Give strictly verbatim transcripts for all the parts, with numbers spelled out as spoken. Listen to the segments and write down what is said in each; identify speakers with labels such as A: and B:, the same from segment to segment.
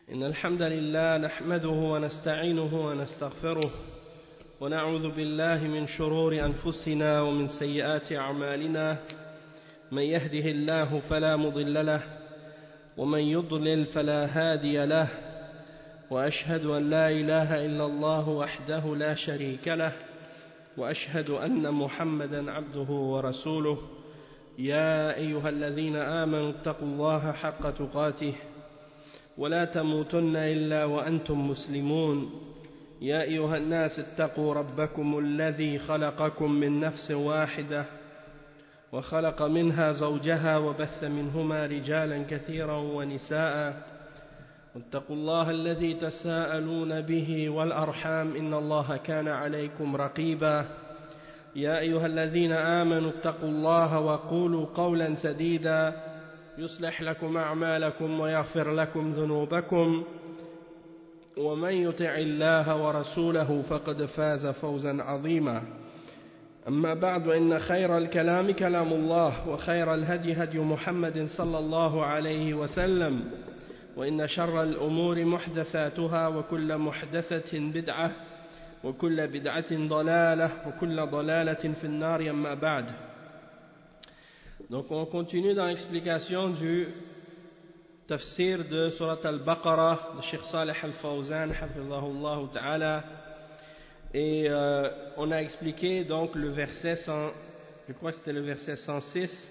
A: إن الحمد لله نحمده ونستعينه ونستغفره ونعوذ بالله من شرور أنفسنا ومن سيئات أعمالنا من يهده الله فلا مضل له ومن يضلل فلا هادي له وأشهد أن لا إله إلا الله وحده لا شريك له وأشهد أن محمدا عبده ورسوله يا أيها الذين آمنوا اتقوا الله حق تقاته ولا تموتن إلا وأنتم مسلمون يا أيها الناس اتقوا ربكم الذي خلقكم من نفس واحدة وخلق منها زوجها وبث منهما رجالا كثيرا ونساء واتقوا الله الذي تساءلون به والأرحام إن الله كان عليكم رقيبا يا أيها الذين آمنوا اتقوا الله وقولوا قولا سديدا يصلح لكم أعمالكم ويغفر لكم ذنوبكم ومن يطع الله ورسوله فقد فاز فوزا عظيما أما بعد إن خير الكلام كلام الله وخير الهدي هدي محمد صلى الله عليه وسلم وإن شر الأمور محدثاتها وكل محدثة بدعة وكل بدعة ضلالة وكل ضلالة في النار أما بعد. Donc on continue dans l'explication du tafsir de Surat al-Baqarah de Cheikh Saleh al-Fawzan hafidhahullah ta'ala, et euh, on a expliqué donc le verset cent, je crois que c'était le verset cent six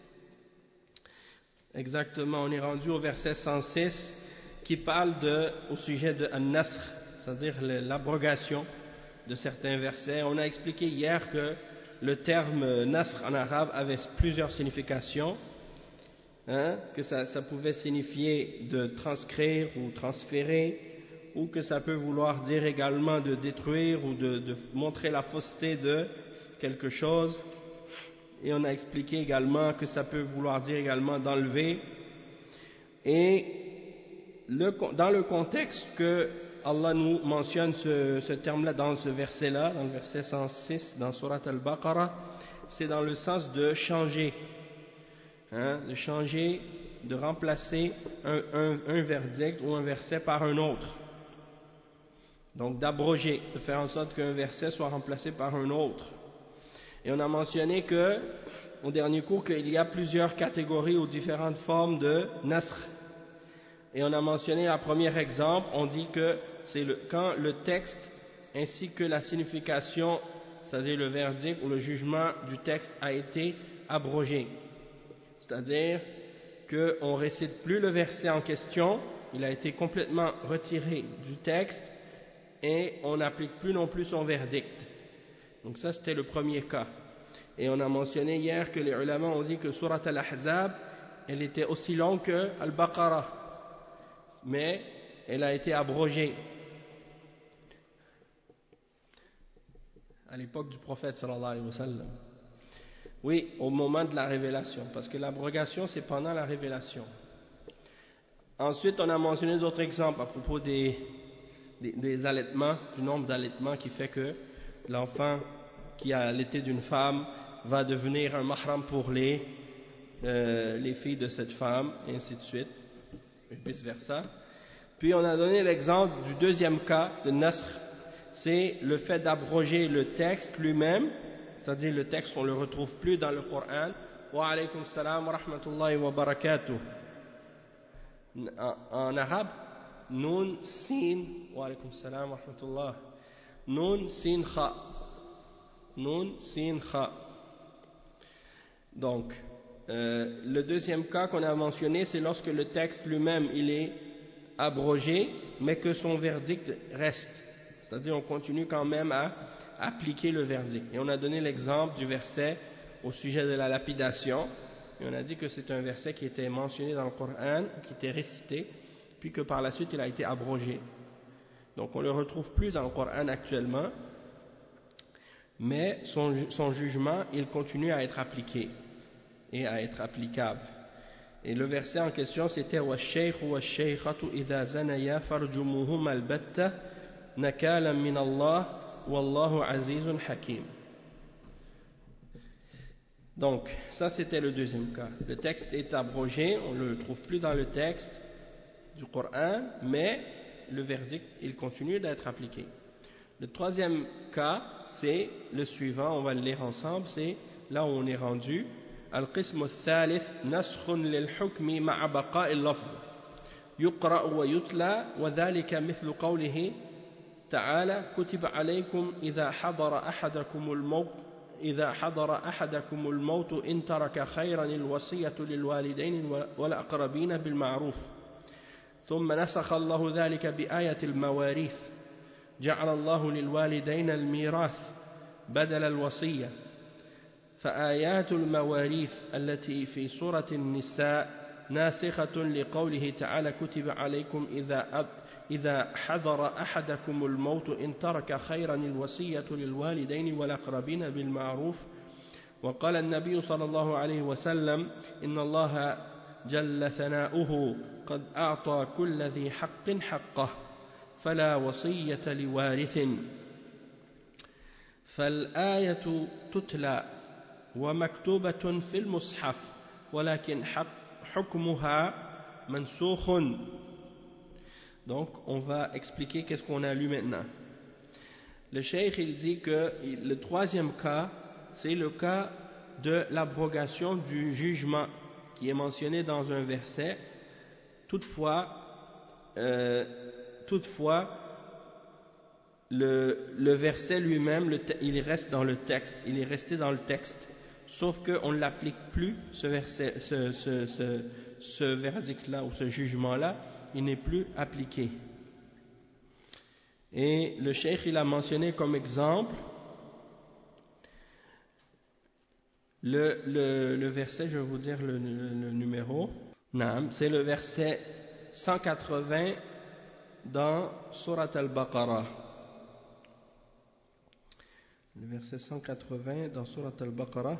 A: exactement, on est rendu au verset cent six qui parle de, au sujet de an-nasr, c'est-à-dire l'abrogation de certains versets. On a expliqué hier que le terme nasr en arabe avait plusieurs significations, hein, que ça, ça pouvait signifier de transcrire ou transférer, ou que ça peut vouloir dire également de détruire ou de, de montrer la fausseté de quelque chose. Et on a expliqué également que ça peut vouloir dire également d'enlever. Et le, dans le contexte que Allah nous mentionne ce, ce terme-là dans ce verset-là, dans le verset cent six, dans Surat al-Baqarah, c'est dans le sens de changer, hein, de changer, de remplacer un, un, un verdict ou un verset par un autre. Donc d'abroger, de faire en sorte qu'un verset soit remplacé par un autre. Et on a mentionné que, au dernier cours, qu'il y a plusieurs catégories ou différentes formes de nasr. Et on a mentionné la première exemple, on dit que c'est le, quand le texte ainsi que la signification, c'est-à-dire le verdict ou le jugement du texte a été abrogé. C'est-à-dire qu'on ne récite plus le verset en question, il a été complètement retiré du texte et on n'applique plus non plus son verdict. Donc ça c'était le premier cas. Et on a mentionné hier que les ulama ont dit que Surat al-Ahzab, elle était aussi longue que al-Baqarah, mais elle a été abrogée à l'époque du prophète sallallahu alayhi wa sallam. Oui, au moment de la révélation, parce que l'abrogation c'est pendant la révélation. Ensuite on a mentionné d'autres exemples à propos des, des, des allaitements, du nombre d'allaitements qui fait que l'enfant qui a allaité d'une femme va devenir un mahram pour les, euh, les filles de cette femme, et ainsi de suite, et vice versa. Puis on a donné l'exemple du deuxième cas de nasr, c'est le fait d'abroger le texte lui-même, c'est-à-dire le texte on ne le retrouve plus dans le Coran. Wa alaykum salam wa rahmatullahi wa barakatuh. En, en arabe, nun sin, wa alaykum salam wa rahmatullah, nun sin kha, nun sin kha. Donc, euh, le deuxième cas qu'on a mentionné, c'est lorsque le texte lui-même il est abrogé, mais que son verdict reste. C'est-à-dire on continue quand même à appliquer le verdict. Et on a donné l'exemple du verset au sujet de la lapidation. Et on a dit que c'est un verset qui était mentionné dans le Coran, qui était récité, puis que par la suite il a été abrogé. Donc on ne le retrouve plus dans le Coran actuellement, mais son, son jugement, il continue à être appliqué et à être applicable. Et le verset en question c'était وَالشَّيْخُ وَالشَّيْخَةُ إِذَا زَنَيَا فَارْجُمُوهُمَا الْبَتَّةَ نَكَالًا مِنَ اللَّهِ وَاللَّهُ عَزِيزٌ حَكِيمٌ. Donc ça c'était le deuxième cas. Le texte est abrogé, on ne le trouve plus dans le texte, du Coran, mais le verdict, il continue d'être appliqué. Le troisième cas, c'est le suivant, on va le lire ensemble, c'est là où on est rendu. Al-qism al-thalith, naskhun lil-hukmi ma'a baqa'i al-lafz. يقرأ ويتلى وذلك مثل قوله تعالى كتب عليكم إذا حضر أحدكم الموت إذا حضر أحدكم الموت إن ترك خيرا الوصية للوالدين والأقربين بالمعروف ثم نسخ الله ذلك بآية المواريث جعل الله للوالدين الميراث بدل الوصية فآيات المواريث التي في سورة النساء ناسخة لقوله تعالى كتب عليكم إذا إذا حضر أحدكم الموت إن ترك خيرا الوصية للوالدين والأقربين بالمعروف وقال النبي صلى الله عليه وسلم إن الله جل ثناؤه قد أعطى كل ذي حق حقه فلا وصية لوارث فالآية تتلى ومكتوبة في المصحف ولكن حق حكمها منسوخ. Donc on va expliquer qu'est-ce qu'on a lu maintenant. Le cheikh il dit que le troisième cas c'est le cas de l'abrogation du jugement qui est mentionné dans un verset. Toutefois, euh, toutefois le, le verset lui-même, le, il reste dans le texte, il est resté dans le texte. Sauf qu'on ne l'applique plus, ce, verset, ce, ce, ce, ce verdict-là ou ce jugement-là, il n'est plus appliqué. Et le cheikh il a mentionné comme exemple le, le, le verset, je vais vous dire le, le, le numéro, c'est le verset cent quatre-vingts dans Surat al-Baqarah. Le verset cent quatre-vingts dans Surat al-Baqarah.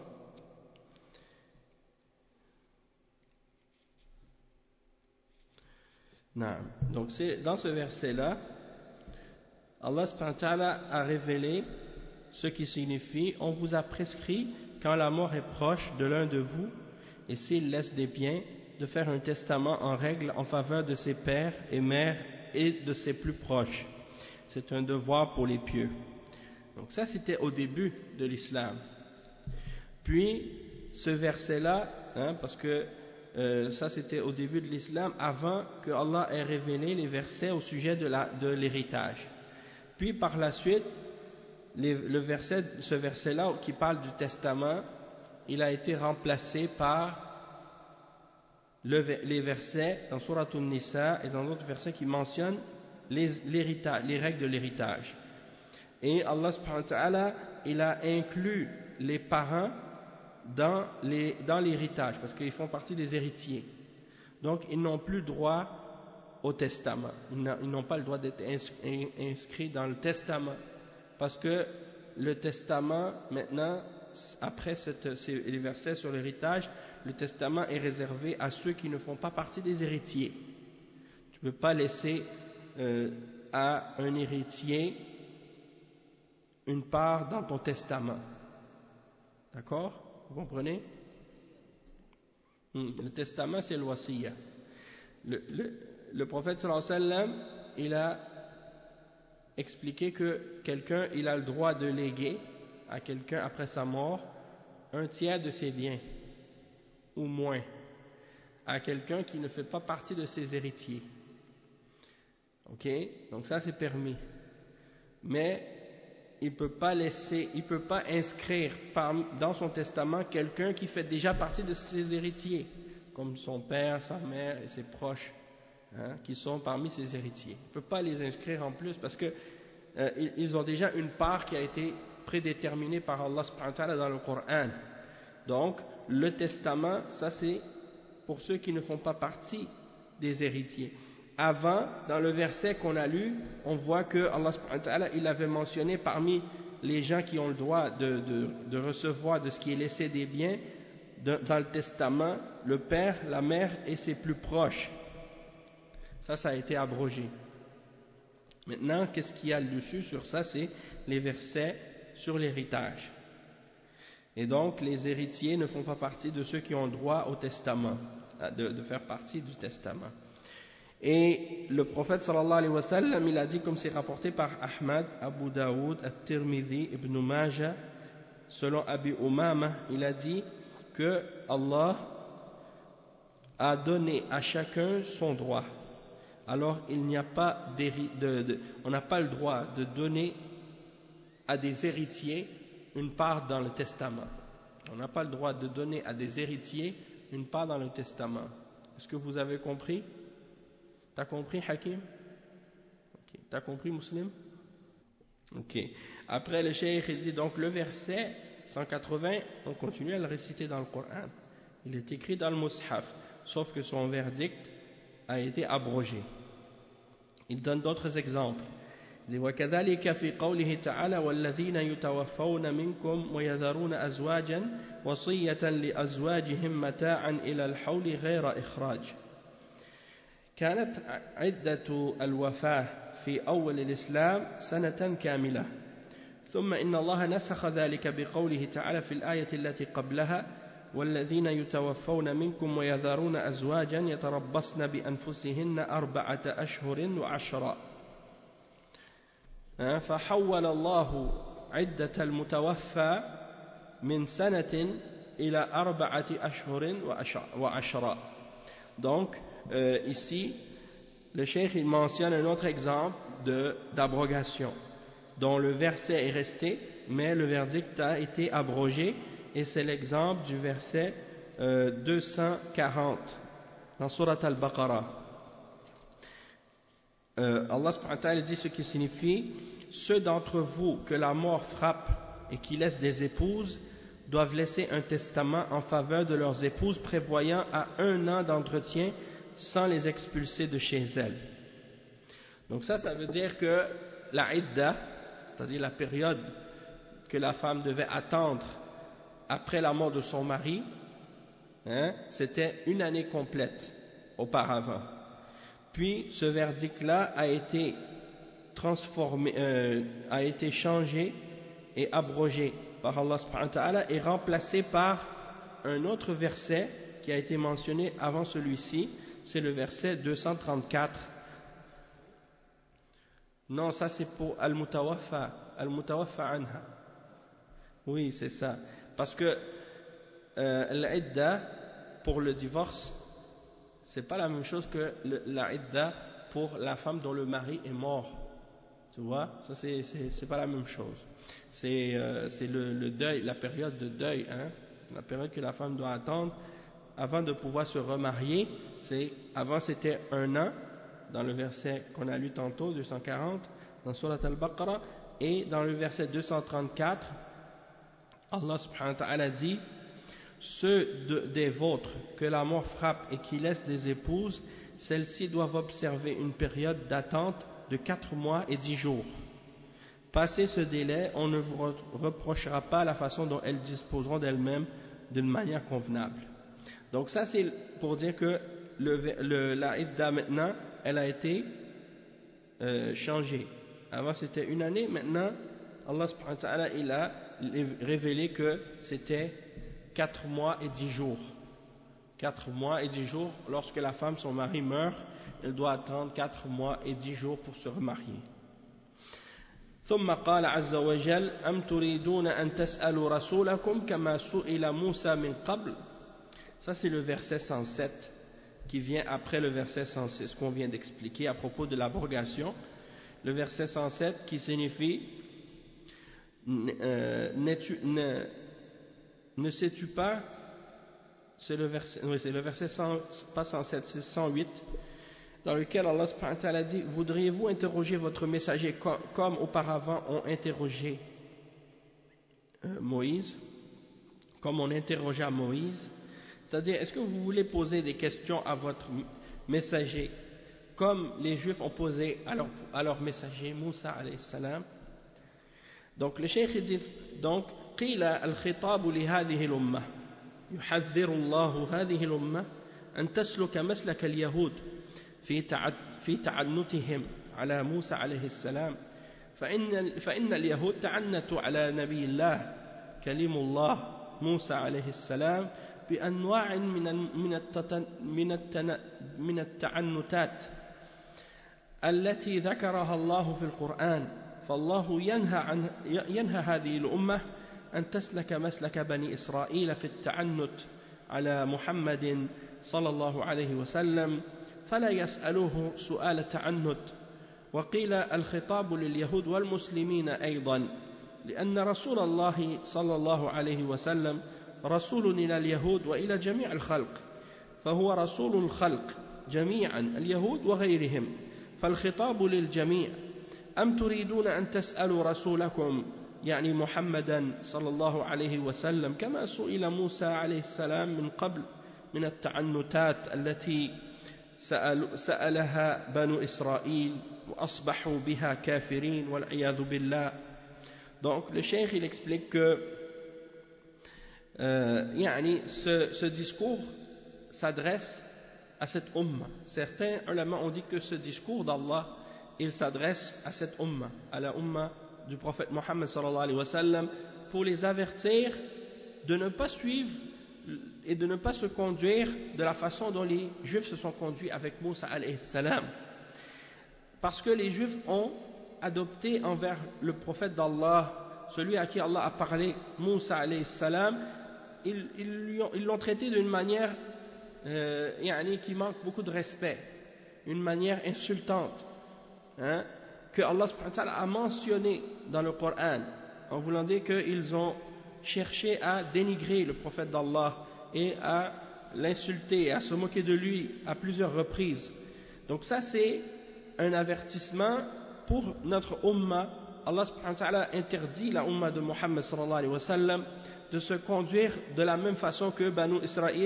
A: Donc c'est dans ce verset-là, Allah subhanahu wa ta'ala a révélé ce qui signifie: on vous a prescrit quand la mort est proche de l'un de vous et s'il laisse des biens de faire un testament en règle en faveur de ses pères et mères et de ses plus proches. C'est un devoir pour les pieux. Donc ça c'était au début de l'islam. Puis ce verset-là, hein, parce que euh, ça c'était au début de l'islam, avant que Allah ait révélé les versets au sujet de la, de l'héritage. Puis par la suite, les, le verset, ce verset-là qui parle du testament, il a été remplacé par le, les versets dans Surat An-Nisa et dans d'autres versets qui mentionnent les, les règles de l'héritage. Et Allah subhanahu wa ta'ala, il a inclus les parents dans, les, dans l'héritage, parce qu'ils font partie des héritiers. Donc ils n'ont plus droit au testament. Ils n'ont pas le droit d'être inscrits dans le testament. Parce que le testament, maintenant, après cette, ces, les versets sur l'héritage, le testament est réservé à ceux qui ne font pas partie des héritiers. Tu ne peux pas laisser euh, à un héritier une part dans ton testament. D'accord? Vous comprenez? Hmm. Le testament, c'est le wasiya. Le, le, le prophète sallallahu alayhi wa sallam, il a expliqué que quelqu'un, il a le droit de léguer à quelqu'un après sa mort un tiers de ses biens, ou moins, à quelqu'un qui ne fait pas partie de ses héritiers. Ok? Donc ça, c'est permis. Mais il ne peut pas laisser, il peut pas inscrire par, dans son testament quelqu'un qui fait déjà partie de ses héritiers, comme son père, sa mère et ses proches, hein, qui sont parmi ses héritiers. Il ne peut pas les inscrire en plus parce que euh, ils ont déjà une part qui a été prédéterminée par Allah subhanahu wa ta'ala dans le Coran. Donc, le testament, ça c'est pour ceux qui ne font pas partie des héritiers. Avant, dans le verset qu'on a lu, on voit que Allah subhanahu wa ta'ala, il avait mentionné parmi les gens qui ont le droit de, de, de recevoir de ce qui est laissé des biens, de, dans le testament, le père, la mère et ses plus proches. Ça, ça a été abrogé. Maintenant, qu'est-ce qu'il y a dessus sur ça? C'est les versets sur l'héritage. Et donc, les héritiers ne font pas partie de ceux qui ont droit au testament, de, de faire partie du testament. Et le prophète sallallahu alayhi wa sallam, il a dit, comme c'est rapporté par Ahmad, Abu Daoud, At-Tirmidhi, Ibn Majah, selon Abi Umama, il a dit que Allah a donné à chacun son droit. Alors il n'y a pas de, de, on n'a pas le droit de donner à des héritiers une part dans le testament. On n'a pas le droit de donner à des héritiers une part dans le testament. Est-ce que vous avez compris? T'as compris, Hakim? Okay. T'as compris, Muslim? Ok. Après, le cheikh, il dit donc le verset cent quatre-vingts, on continue à le réciter dans le Coran. Il est écrit dans le Mus'haf, sauf que son verdict a été abrogé. Il donne d'autres exemples. Il dit وَكَذَلِكَ فِي قَوْلِهِ تَعَالَى وَالَّذِينَ يُتَوَفَّوْنَ مِنْكُمْ وَيَذَرُونَ أَزْوَاجًا وَصِيَّةً لِأَزْوَاجِهِمْ مَتَاعًا إِلَى الْحَوْلِ غَيْرَ إِخْرَاجٍ كانت عدة الوفاة في أول الإسلام سنة كاملة ثم إن الله نسخ ذلك بقوله تعالى في الآية التي قبلها والذين يتوفون منكم ويذرون أزواجا يتربصن بأنفسهن أربعة أشهر وعشرا فحول الله عدة المتوفى من سنة إلى أربعة أشهر وعشرا. Donc euh, ici le cheikh il mentionne un autre exemple de, d'abrogation dont le verset est resté mais le verdict a été abrogé, et c'est l'exemple du verset euh, deux cent quarante dans Surat Al-Baqarah. euh, Allah subhanahu wa ta'ala dit ce qui signifie: ceux d'entre vous que la mort frappe et qui laissent des épouses doivent laisser un testament en faveur de leurs épouses, prévoyant à un an d'entretien sans les expulser de chez elles. Donc ça, ça veut dire que la idda, c'est-à-dire la période que la femme devait attendre après la mort de son mari, hein, c'était une année complète auparavant. Puis ce verdict-là a été transformé, euh, a été changé et abrogé par Allah subhanahu wa ta'ala et remplacé par un autre verset qui a été mentionné avant celui-ci, c'est le verset deux cent trente-quatre. Non, ça c'est pour Al-Mutawaffa, Al-Mutawaffa anha. Oui, c'est ça. Parce que euh, l'idda pour le divorce, c'est pas la même chose que le, la idda pour la femme dont le mari est mort. Tu vois, ça c'est, c'est, c'est pas la même chose. C'est, euh, c'est le, le deuil, la période de deuil, hein, la période que la femme doit attendre avant de pouvoir se remarier. C'est, avant c'était un an, dans le verset qu'on a lu tantôt, deux cent quarante, dans Surat Al-Baqarah, et dans le verset deux cent trente-quatre, Allah subhanahu wa ta'ala dit: ceux de, des vôtres que la mort frappe et qui laissent des épouses, celles-ci doivent observer une période d'attente de quatre mois et dix jours. Passé ce délai, on ne vous reprochera pas la façon dont elles disposeront d'elles-mêmes d'une manière convenable. Donc ça c'est pour dire que le, le, la idda maintenant, elle a été euh, changée. Avant c'était une année, maintenant Allah subhanahu wa ta'ala il a révélé que c'était quatre mois et dix jours. Quatre mois et dix jours, lorsque la femme, son mari meurt, elle doit attendre quatre mois et dix jours pour se remarier. ثم قال عز وجل أم تريدون أن تسألوا رسولكم كما سئل موسى من قبل. Ça c'est le verset cent sept qui vient après le verset cent six qu'on vient d'expliquer à propos de l'abrogation. Le verset cent sept qui signifie euh, ne, ne sais-tu pas, c'est le verset, oui, c'est le verset cent, pas cent sept, c'est cent huit, dans lequel Allah subhanahu wa ta'ala dit: voudriez-vous interroger votre messager comme, comme auparavant ont interrogé euh, Moïse, comme on interrogea Moïse? C'est-à-dire, est-ce que vous voulez poser des questions à votre messager comme les Juifs ont posé à leur, à leur messager Moussa alayhi salam? Donc le cheikh dit donc: قيل الخطاب لهذه الأمة يحذر الله هذه الأمة أن تسلك مسلك اليهود في في تعنتهم على موسى عليه السلام، فإن فإن اليهود تعنتوا على نبي الله كلم الله موسى عليه السلام بأنواع من من من التعنتات التي ذكرها الله في القرآن فالله ينهى عن ينهى هذه الأمة أن تسلك مسلك بني إسرائيل في التعنت على محمد صلى الله عليه وسلم فلا يسألوه سؤال تعنت. وقيل الخطاب لليهود والمسلمين أيضا لأن رسول الله صلى الله عليه وسلم رسول إلى اليهود وإلى جميع الخلق فهو رسول الخلق جميعا اليهود وغيرهم فالخطاب للجميع أم تريدون أن تسألوا رسولكم يعني محمدا صلى الله عليه وسلم كما سئل موسى عليه السلام من قبل من التعنتات التي سأل سألها بنو إسرائيل وأصبحوا بها كافرين والعياذ بالله. Donc le cheikh il explique que euh, yani, ce, ce discours s'adresse à cette umma. Certains ulama ont dit que ce discours d'Allah il s'adresse à cette umma, à la umma du prophète Mohammed sallallahu alayhi wa sallam, pour les avertir de ne pas suivre et de ne pas se conduire de la façon dont les Juifs se sont conduits avec Moussa alayhi salam. Parce que les Juifs ont adopté envers le prophète d'Allah, celui à qui Allah a parlé, Moussa alayhi salam, ils, ils, ils l'ont traité d'une manière euh, yani, qui manque beaucoup de respect, une manière insultante. Hein, que Allah subhanahu wa ta'ala a mentionné dans le Coran en voulant dire qu'ils ont cherché à dénigrer le prophète d'Allah et à l'insulter, à se moquer de lui à plusieurs reprises. Donc ça c'est un avertissement pour notre umma. Allah subhanahu wa ta'ala interdit la umma de Muhammad sallallahu alayhi wa sallam de se conduire de la même façon que Banu Israël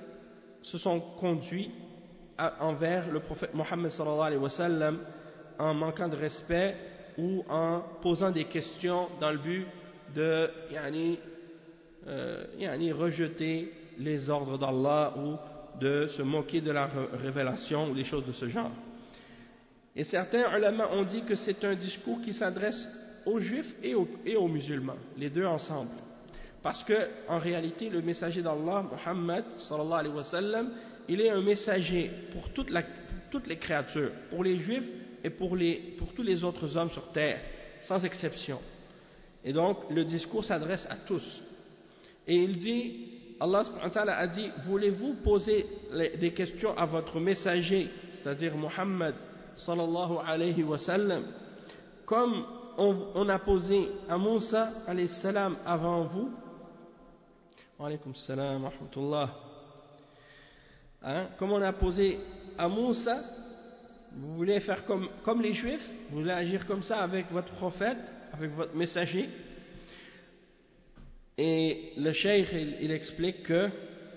A: se sont conduits envers le prophète Muhammad sallallahu alayhi wa sallam en manquant de respect ou en posant des questions dans le but de yani, euh, yani rejeter les ordres d'Allah ou de se moquer de la révélation ou des choses de ce genre. Et certains ulama ont dit que c'est un discours qui s'adresse aux juifs et aux, et aux musulmans, les deux ensemble. Parce que en réalité le messager d'Allah, Muhammad sallallahu alayhi wa sallam, il est un messager pour, toute la, pour toutes les créatures, pour les juifs et pour, les, pour tous les autres hommes sur terre, sans exception. Et donc, le discours s'adresse à tous. Et il dit, Allah subhanahu wa ta'ala a dit, voulez-vous poser les, des questions à votre messager, c'est-à-dire Muhammad sallallahu alayhi wa sallam, comme on, on a posé à Moussa alayhi salam avant vous? Wa alaykum salam wa rahmatullah. Hein, comme on a posé à Moussa, vous voulez faire comme, comme les Juifs, vous voulez agir comme ça avec votre prophète, avec votre messager. Et le cheikh il, il explique que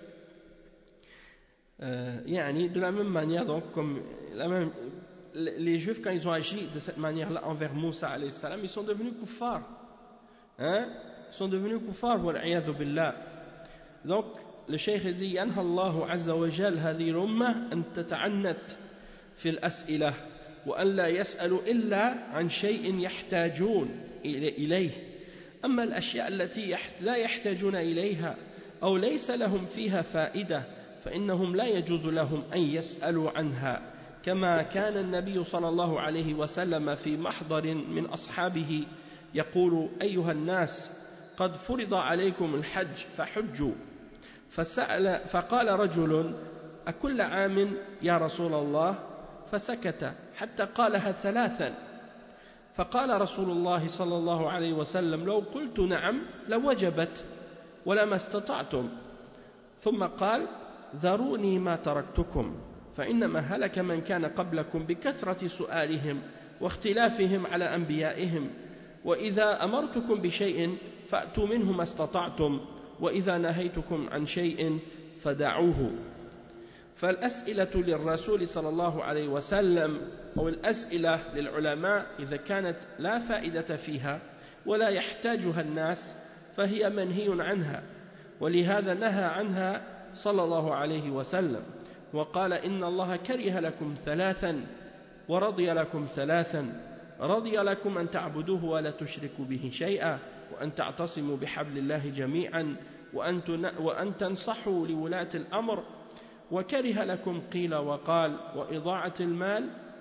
A: euh, yani, de la même manière, donc comme la même, les Juifs quand ils ont agi de cette manière-là envers Moussa alayhi salam, ils sont devenus kuffar, hein, ils sont devenus kuffar wal iyadhu billah. Donc le cheikh il dit yanha Allahu azza wa jal hadhihi l'umma an tata'annat في الأسئلة وأن لا يسألوا إلا عن شيء يحتاجون إليه أما الأشياء التي لا يحتاجون إليها أو ليس لهم فيها فائدة فإنهم لا يجوز لهم أن يسألوا عنها كما كان النبي صلى الله عليه وسلم في محضر من أصحابه يقول أيها الناس قد فرض عليكم الحج فحجوا فسأل فقال رجل أكل عام يا رسول الله فسكت حتى قالها ثلاثا فقال رسول الله صلى الله عليه وسلم لو قلت نعم لوجبت ولما استطعتم ثم قال ذروني ما تركتكم فإنما هلك من كان قبلكم بكثرة سؤالهم واختلافهم على أنبيائهم وإذا أمرتكم بشيء فأتوا منه ما استطعتم وإذا نهيتكم عن شيء فدعوه. فالأسئلة للرسول صلى الله عليه وسلم أو الأسئلة للعلماء إذا كانت لا فائدة فيها ولا يحتاجها الناس فهي منهي عنها ولهذا نهى عنها صلى الله عليه وسلم وقال إن الله كره لكم ثلاثا ورضي لكم ثلاثا رضي لكم أن تعبدوه ولا تشركوا به شيئا وأن تعتصموا بحبل الله جميعا وأن تنصحوا لولاة الأمر وكره لكم قيل وقال وإضاعة المال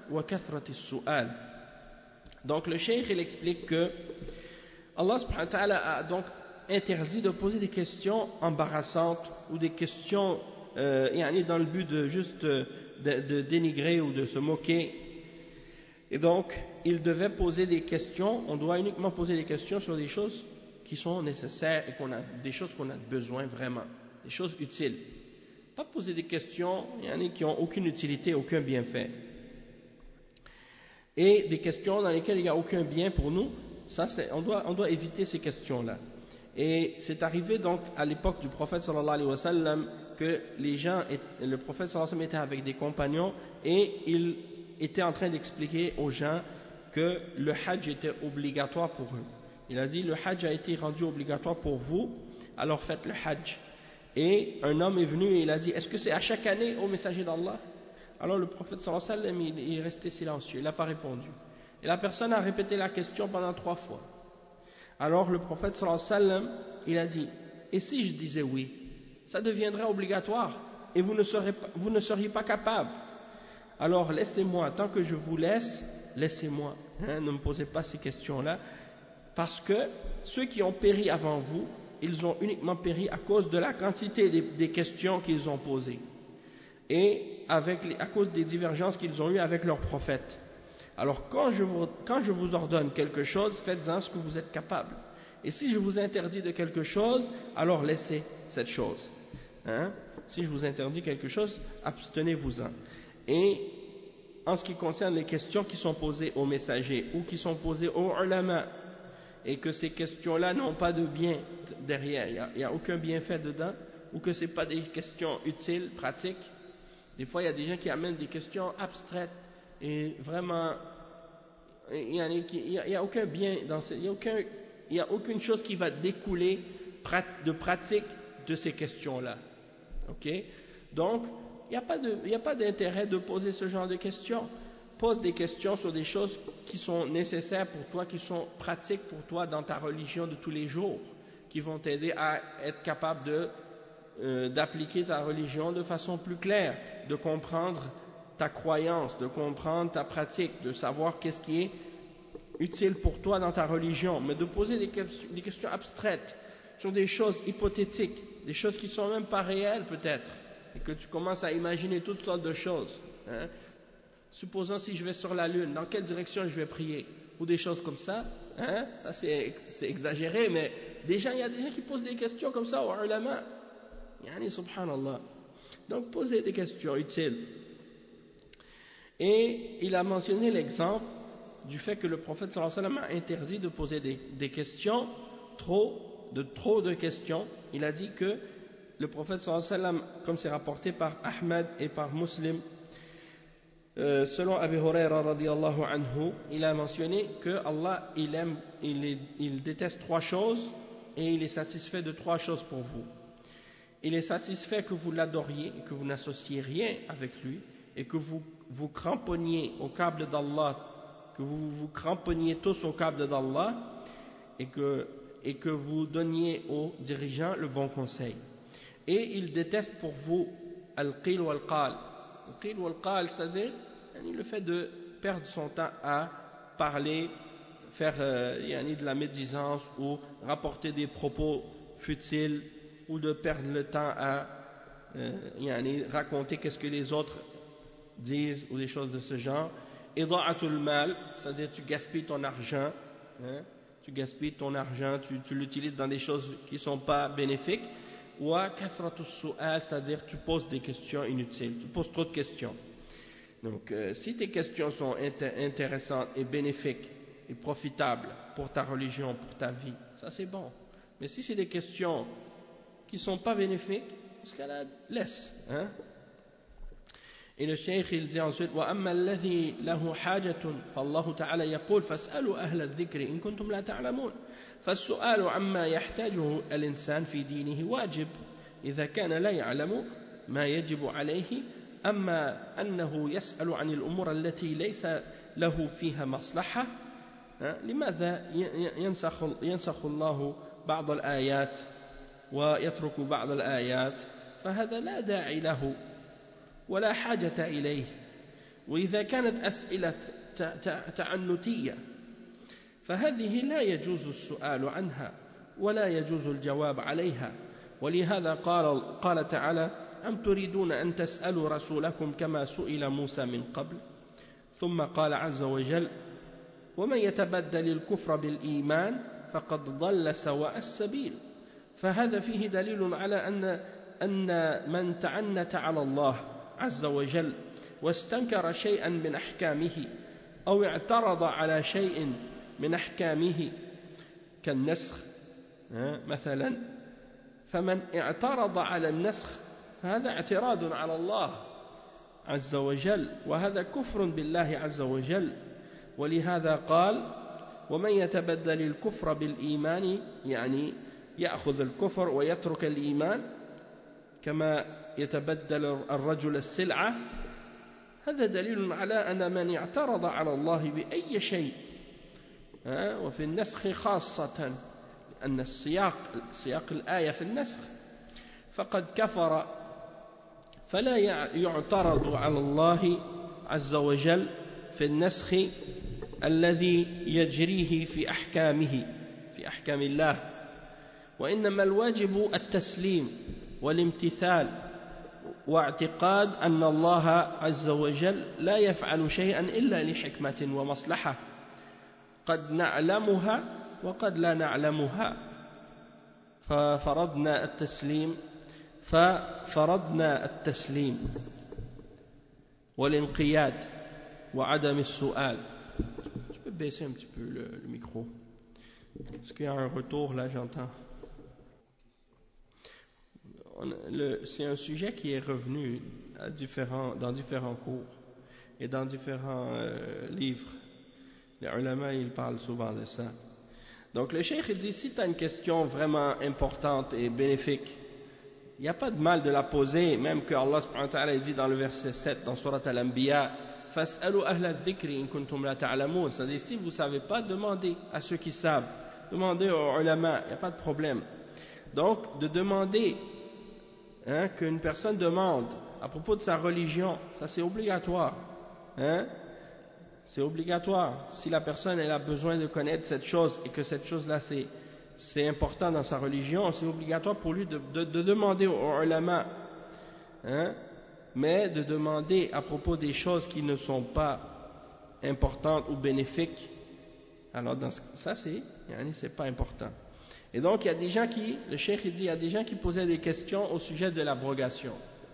A: وكثرة السؤال. Donc le cheikh il explique que Allah subhanahu wa ta'ala a donc interdit de poser des questions embarrassantes ou des questions euh, dans le but de juste de, de dénigrer ou de se moquer. Et donc il devait poser des questions, on doit uniquement poser des questions sur des choses qui sont nécessaires et qu'on a, des choses qu'on a besoin vraiment, des choses utiles. Pas poser des questions qui n'ont aucune utilité, aucun bienfait. Et des questions dans lesquelles il n'y a aucun bien pour nous, ça c'est, on doit, on doit éviter ces questions-là. Et c'est arrivé donc à l'époque du prophète sallallahu alayhi wa sallam que les gens, le prophète sallallahu alayhi wa sallam était avec des compagnons et il était en train d'expliquer aux gens que le hajj était obligatoire pour eux. Il a dit le hajj a été rendu obligatoire pour vous, alors faites le hajj. Et un homme est venu et il a dit est-ce que c'est à chaque année au messager d'Allah? Alors le prophète sallallahu alayhi wa sallam il, il est resté silencieux, il n'a pas répondu. Et la personne a répété la question pendant trois fois. Alors le prophète sallallahu alayhi wa sallam il a dit et si je disais oui, ça deviendrait obligatoire et vous ne serez pas, vous ne seriez pas capable. Alors laissez-moi, tant que je vous laisse, laissez-moi, hein, ne me posez pas ces questions-là, parce que ceux qui ont péri avant vous, ils ont uniquement péri à cause de la quantité des, des questions qu'ils ont posées et avec les, à cause des divergences qu'ils ont eues avec leurs prophètes. Alors quand je, vous, quand je vous ordonne quelque chose, faites-en ce que vous êtes capable. Et si je vous interdis de quelque chose, alors laissez cette chose. Hein? Si je vous interdis quelque chose, abstenez-vous-en. Et en ce qui concerne les questions qui sont posées aux messagers ou qui sont posées aux ulama, et que ces questions-là n'ont pas de bien derrière, il n'y a, a aucun bienfait dedans, ou que ce n'est pas des questions utiles, pratiques. Des fois, il y a des gens qui amènent des questions abstraites et vraiment, il n'y a, a, a aucun bien dans ce, il n'y a, aucun, il a aucune chose qui va découler de pratique de ces questions-là. Ok? Donc, il n'y a pas d'intérêt de poser ce genre de questions. Pose des questions sur des choses qui sont nécessaires pour toi, qui sont pratiques pour toi dans ta religion de tous les jours, qui vont t'aider à être capable de, euh, d'appliquer ta religion de façon plus claire, de comprendre ta croyance, de comprendre ta pratique, de savoir qu'est-ce qui est utile pour toi dans ta religion. Mais de poser des questions, des questions abstraites sur des choses hypothétiques, des choses qui ne sont même pas réelles peut-être, et que tu commences à imaginer toutes sortes de choses. Hein. Supposons si je vais sur la lune, dans quelle direction je vais prier? Ou des choses comme ça. Hein? Ça c'est, c'est exagéré, mais des gens, il y a des gens qui posent des questions comme ça aux ulama. Yani subhanallah. Donc posez des questions utiles. Et il a mentionné l'exemple du fait que le prophète sallallahu alayhi wa sallam a interdit de poser des, des questions, trop, de trop de questions. Il a dit que le prophète sallallahu alayhi wa sallam, comme c'est rapporté par Ahmed et par Muslim, Euh, selon Abu Huraira radiyallahu anhu, il a mentionné que Allah il aime, il, est, il déteste trois choses et il est satisfait de trois choses pour vous. Il est satisfait que vous l'adoriez et que vous n'associez rien avec lui et que vous vous cramponniez au câble d'Allah, que vous vous cramponniez tous au câble d'Allah et que, et que vous donniez aux dirigeants le bon conseil. Et il déteste pour vous al-qil wal-qal. Al-qil wal-qal, c'est-à-dire le fait de perdre son temps à parler, faire euh, yani de la médisance ou rapporter des propos futiles ou de perdre le temps à euh, yani raconter qu'est-ce que les autres disent ou des choses de ce genre. Ida'atul mal, c'est-à-dire tu gaspilles ton argent, hein, tu gaspilles ton argent, tu, tu l'utilises dans des choses qui ne sont pas bénéfiques. Ou kathratus su'al, c'est-à-dire tu poses des questions inutiles, tu poses trop de questions. Donc, euh, si tes questions sont inter intéressantes et bénéfiques et profitables pour ta religion, pour ta vie, ça c'est bon. Mais si c'est des questions qui ne sont pas bénéfiques, ce cas-là, laisse. Hein? Et le cheikh il dit ensuite وَأَمَّا الَّذِي لَهُ حَاجَةٌ فَاللَّهُ تَعَالَى يَقُولُ فَاسْأَلُوا أَهْلَ الذِّكْرِ إِن كُنتُمْ لَا تَعْلَمُونَ فالسؤال عما يحتاجه الإنسان في دينه واجب إذا كان لا يعلم ما يجب عليه أما أنه يسأل عن الأمور التي ليس له فيها مصلحة لماذا ينسخ, ينسخ الله بعض الآيات ويترك بعض الآيات فهذا لا داعي له ولا حاجة إليه وإذا كانت أسئلة تعنتية فهذه لا يجوز السؤال عنها ولا يجوز الجواب عليها. ولهذا قال, قال تعالى: أم تريدون أن تسألوا رسولكم كما سئل موسى من قبل. ثم قال عز وجل: ومن يتبدل الكفر بالإيمان فقد ضل سواء السبيل. فهذا فيه دليل على أن أن من تعنت على الله عز وجل واستنكر شيئا من أحكامه أو اعترض على شيء من أحكامه كالنسخ مثلا، فمن اعترض على النسخ فهذا اعتراض على الله عز وجل، وهذا كفر بالله عز وجل. ولهذا قال: ومن يتبدل الكفر بالإيمان، يعني يأخذ الكفر ويترك الإيمان كما يتبدل الرجل السلعة. هذا دليل على أن من اعترض على الله بأي شيء، وفي النسخ خاصة لأن السياق سياق الآية في النسخ، فقد كفر، فلا يعترض على الله عز وجل في النسخ الذي يجريه في أحكامه في أحكام الله، وإنما الواجب التسليم والامتثال واعتقاد أن الله عز وجل لا يفعل شيئا إلا لحكمة ومصلحة قد نعلمها وقد لا نعلمها. ففرضنا التسليم ففرضنا التسليم والانقياد وعدم السؤال. Tu peux baisser un petit peu le, le micro. Est-ce qu'il y a un retour là, j'entends. Le, c'est un sujet qui est revenu à différents, dans différents cours et dans différents euh, livres. Les ulama, ils parlent souvent de ça. Donc le cheikh il dit, si tu as une question vraiment importante et bénéfique, il n'y a pas de mal de la poser, même que Allah subhanahu wa ta'ala dit dans le verset sept dans Surat Al-Anbiya: Fas'alu ahla dhikri in kuntum la ta'lamun. C'est-à-dire, si vous ne savez pas, demandez à ceux qui savent, demandez aux ulama, il n'y a pas de problème. Donc de demander, hein, qu'une personne demande à propos de sa religion, ça c'est obligatoire, hein, c'est obligatoire. Si la personne elle a besoin de connaître cette chose et que cette chose-là c'est c'est important dans sa religion, c'est obligatoire pour lui de, de, de demander aux ulama, hein, mais de demander à propos des choses qui ne sont pas importantes ou bénéfiques, alors dans ce, ça c'est, c'est pas important. Et donc il y a des gens qui, le cheikh il dit, il y a des gens qui posaient des questions au sujet de l'abrogation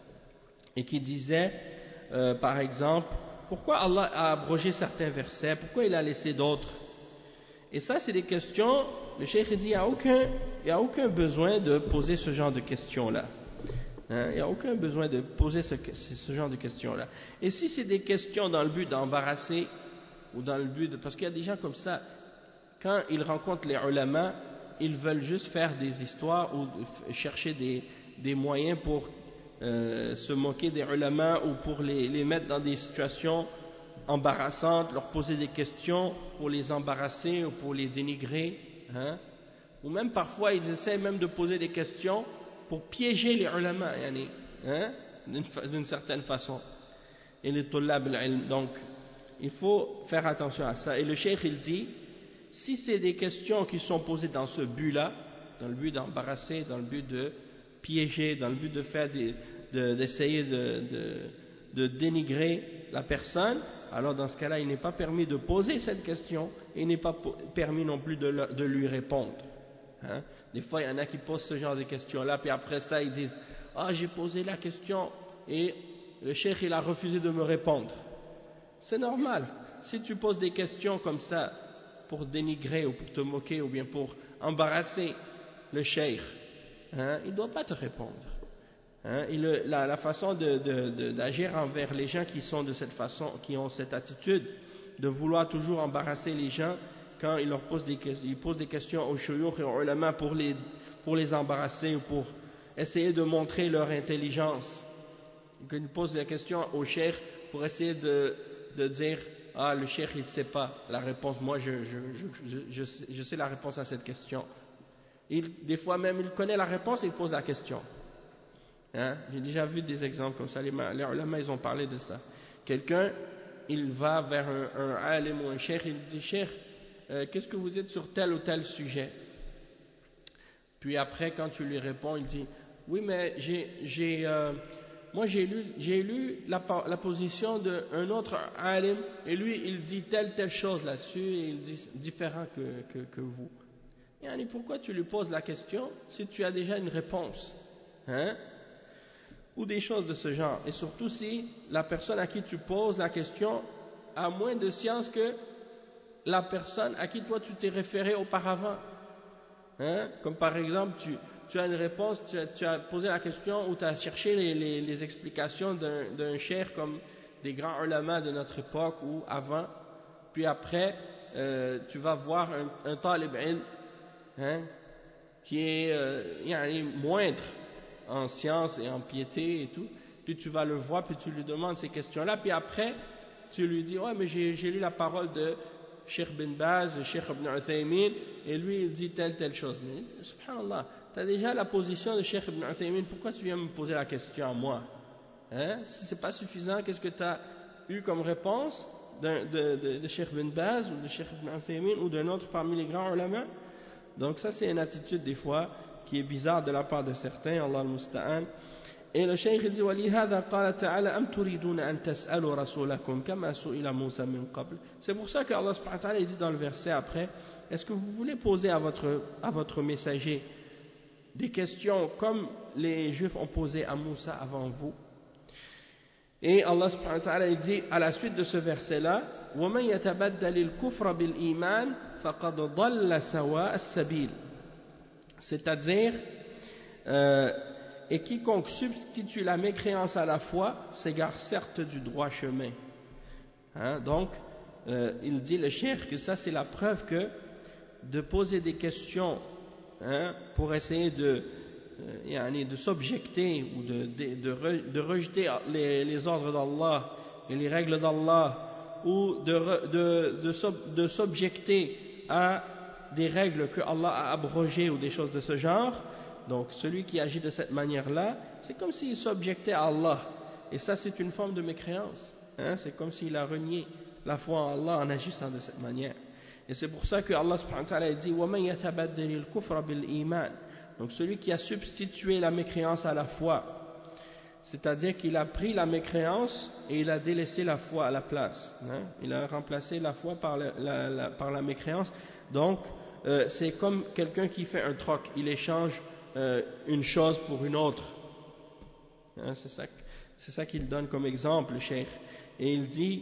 A: et qui disaient, euh, par exemple, pourquoi Allah a abrogé certains versets, pourquoi il a laissé d'autres. Et ça c'est des questions, le cheikh il dit, il n'y a aucun, il y a aucun besoin de poser ce genre de questions-là. Hein, il n'y a aucun besoin de poser ce, ce genre de questions-là. Et si c'est des questions dans le but d'embarrasser, ou dans le but de, parce qu'il y a des gens comme ça, quand ils rencontrent les ulama, ils veulent juste faire des histoires ou chercher des, des moyens pour euh, se moquer des ulama ou pour les, les mettre dans des situations embarrassantes, leur poser des questions pour les embarrasser ou pour les dénigrer, hein. Ou même parfois ils essaient même de poser des questions pour piéger les ulama, yani, hein, d'une certaine façon, et les tullab al-ilm. Donc il faut faire attention à ça. Et le cheikh il dit, si c'est des questions qui sont posées dans ce but-là, dans le but d'embarrasser, dans le but de piéger, dans le but de faire des, de, d'essayer de, de, de dénigrer la personne, alors dans ce cas-là, il n'est pas permis de poser cette question, et il n'est pas permis non plus de, le, de lui répondre. Hein? Des fois, il y en a qui posent ce genre de questions-là, puis après ça, ils disent « Ah, j'ai posé la question, et le cheikh, il a refusé de me répondre. » C'est normal. Si tu poses des questions comme ça, pour dénigrer ou pour te moquer ou bien pour embarrasser le cheikh, hein, il ne doit pas te répondre. Hein, il, la, la façon de, de, de, d'agir envers les gens qui sont de cette façon, qui ont cette attitude de vouloir toujours embarrasser les gens quand ils leur posent des, ils posent des questions aux shuyukh et aux ulama pour les, pour les embarrasser ou pour essayer de montrer leur intelligence. Ils posent des questions au cheikh pour essayer de, de dire « Ah, le cheikh, il ne sait pas la réponse. Moi, je, je, je, je, je, je sais la réponse à cette question. » Il, des fois même, il connaît la réponse et il pose la question. Hein? J'ai déjà vu des exemples comme ça. Les, les ulama, ils ont parlé de ça. Quelqu'un, il va vers un, un alim ou un cheikh, il dit cheikh, euh, qu'est-ce que vous dites sur tel ou tel sujet? Puis après, quand tu lui réponds, il dit oui, mais j'ai, j'ai, euh, moi j'ai lu, j'ai lu la, la position d'un autre alim et lui il dit telle telle chose là-dessus et il dit différent que, que, que vous. Et pourquoi tu lui poses la question si tu as déjà une réponse, hein? Ou des choses de ce genre. Et surtout si la personne à qui tu poses la question a moins de science que la personne à qui toi tu t'es référé auparavant. Hein? Comme par exemple, tu, tu as une réponse, tu as, tu as posé la question ou tu as cherché les, les, les explications d'un, d'un cheikh comme des grands ulama de notre époque ou avant, puis après euh, tu vas voir un, un talib ilm, hein, qui est euh, moindre en science et en piété et tout, puis tu vas le voir, puis tu lui demandes ces questions-là, puis après tu lui dis, ouais mais j'ai, j'ai lu la parole de Cheikh bin Baz, Cheikh ibn Uthaymin, et lui il dit telle telle chose. Mais subhanallah, tu as déjà la position de Cheikh ibn Uthaymin, pourquoi tu viens me poser la question à moi, hein? Si c'est pas suffisant, qu'est-ce que tu as eu comme réponse de, de, de, de Cheikh bin Baz ou de Cheikh ibn Uthaymin ou d'un autre parmi les grands ulama? Donc ça c'est une attitude des fois qui est bizarre de la part de certains, Allah al-Musta'an. Et le cheikh dit وَلِهَذَا قَالَ تَعَالَى أَمْ تُرِيدُونَ أَن تَسْأَلُوا رَسُولَكُمْ كَمَا سُئِلَ مُوسَى مِنْ قَبْلِ. C'est pour ça que Allah subhanahu wa ta'ala dit dans le verset après, est-ce que vous voulez poser à votre, à votre messager des questions comme les Juifs ont posé à Moussa avant vous? Et Allah subhanahu wa ta'ala il dit à la suite de ce verset-là, وَمَنْ يَتَبَدَّلِ الْكُفْرَ بِالْإِيمَانِ فَقَدْ ضَلَّ سَوَاءَ السَّبِيلِ. C'est-à-dire, euh, et quiconque substitue la mécréance à la foi s'égare certes du droit chemin. Hein, donc, euh, il dit le cheikh que ça c'est la preuve que de poser des questions, hein, pour essayer de, euh, de s'objecter ou de, de, de, re, de rejeter les, les ordres d'Allah et les règles d'Allah, ou de, de, de, de s'objecter à des règles que Allah a abrogées ou des choses de ce genre. Donc celui qui agit de cette manière-là, c'est comme s'il s'objectait à Allah. Et ça c'est une forme de mécréance, hein? C'est comme s'il a renié la foi en Allah en agissant de cette manière. Et c'est pour ça que Allah subhanahu wa ta'ala dit وَمَنْ يَتَبَدَّلِ الْكُفْرَ بِالْإِيمَانِ. Donc celui qui a substitué la mécréance à la foi, c'est-à-dire qu'il a pris la mécréance et il a délaissé la foi à la place, hein? Il a remplacé la foi par la, la, la, par la mécréance. Donc euh, c'est comme quelqu'un qui fait un troc, il échange Euh, une chose pour une autre, hein, c'est ça, c'est ça qu'il donne comme exemple, le cheikh. Et il dit,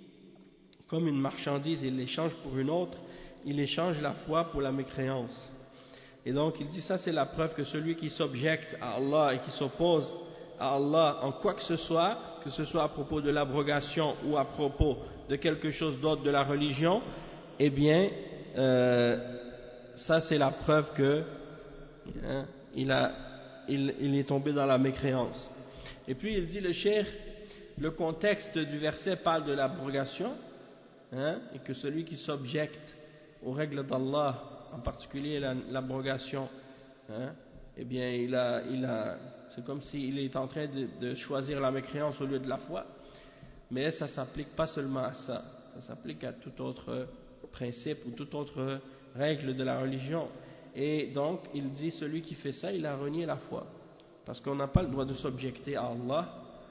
A: comme une marchandise, il l'échange pour une autre, il échange la foi pour la mécréance. Et donc il dit ça c'est la preuve que celui qui s'objecte à Allah et qui s'oppose à Allah en quoi que ce soit, que ce soit à propos de l'abrogation ou à propos de quelque chose d'autre de la religion, eh bien euh, ça c'est la preuve que, hein, Il, a, il, il est tombé dans la mécréance. Et puis il dit le cheikh, le contexte du verset parle de l'abrogation, hein, et que celui qui s'objecte aux règles d'Allah, en particulier l'abrogation, hein, eh bien il a, il a, c'est comme s'il est en train de, de choisir la mécréance au lieu de la foi. Mais ça ne s'applique pas seulement à ça, ça s'applique à tout autre principe ou toute autre règle de la religion. Et donc, il dit, celui qui fait ça, il a renié la foi. Parce qu'on n'a pas le droit de s'objecter à Allah,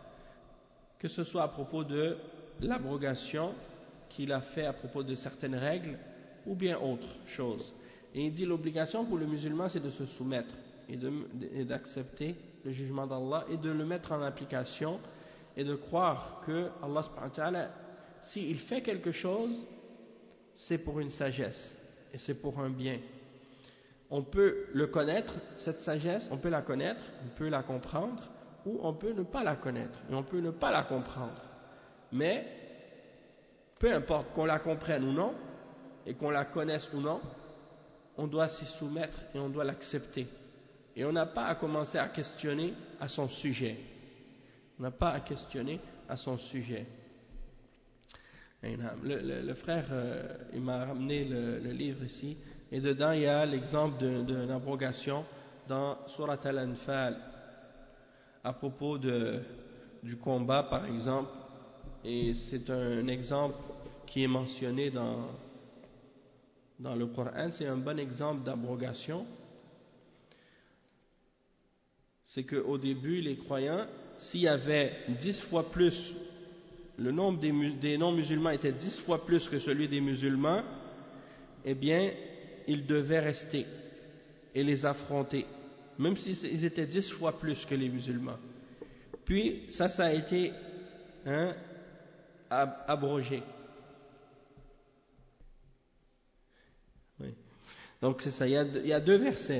A: que ce soit à propos de l'abrogation qu'il a fait à propos de certaines règles, ou bien autre chose. Et il dit, l'obligation pour le musulman, c'est de se soumettre, et, de, et d'accepter le jugement d'Allah, et de le mettre en application, et de croire que Allah subhanahu wa ta'ala, s'il fait quelque chose, c'est pour une sagesse, et c'est pour un bien. On peut le connaître, cette sagesse, on peut la connaître, on peut la comprendre, ou on peut ne pas la connaître, et on peut ne pas la comprendre. Mais, peu importe qu'on la comprenne ou non, et qu'on la connaisse ou non, on doit s'y soumettre et on doit l'accepter. Et on n'a pas à commencer à questionner à son sujet. On n'a pas à questionner à son sujet. Le, le, le frère, euh, il m'a ramené le, le livre ici, et dedans il y a l'exemple d'une abrogation dans Surat Al-Anfal à propos de, du combat par exemple et c'est un exemple qui est mentionné dans, dans le Coran, c'est un bon exemple d'abrogation. C'est qu'au début, les croyants, s'il y avait dix fois plus, le nombre des, des non-musulmans était dix fois plus que celui des musulmans, eh bien, ils devaient rester et les affronter, même s'ils étaient dix fois plus que les musulmans. Puis, ça, ça a été hein, abrogé. Oui. Donc, c'est ça, il y, a, il y a deux versets.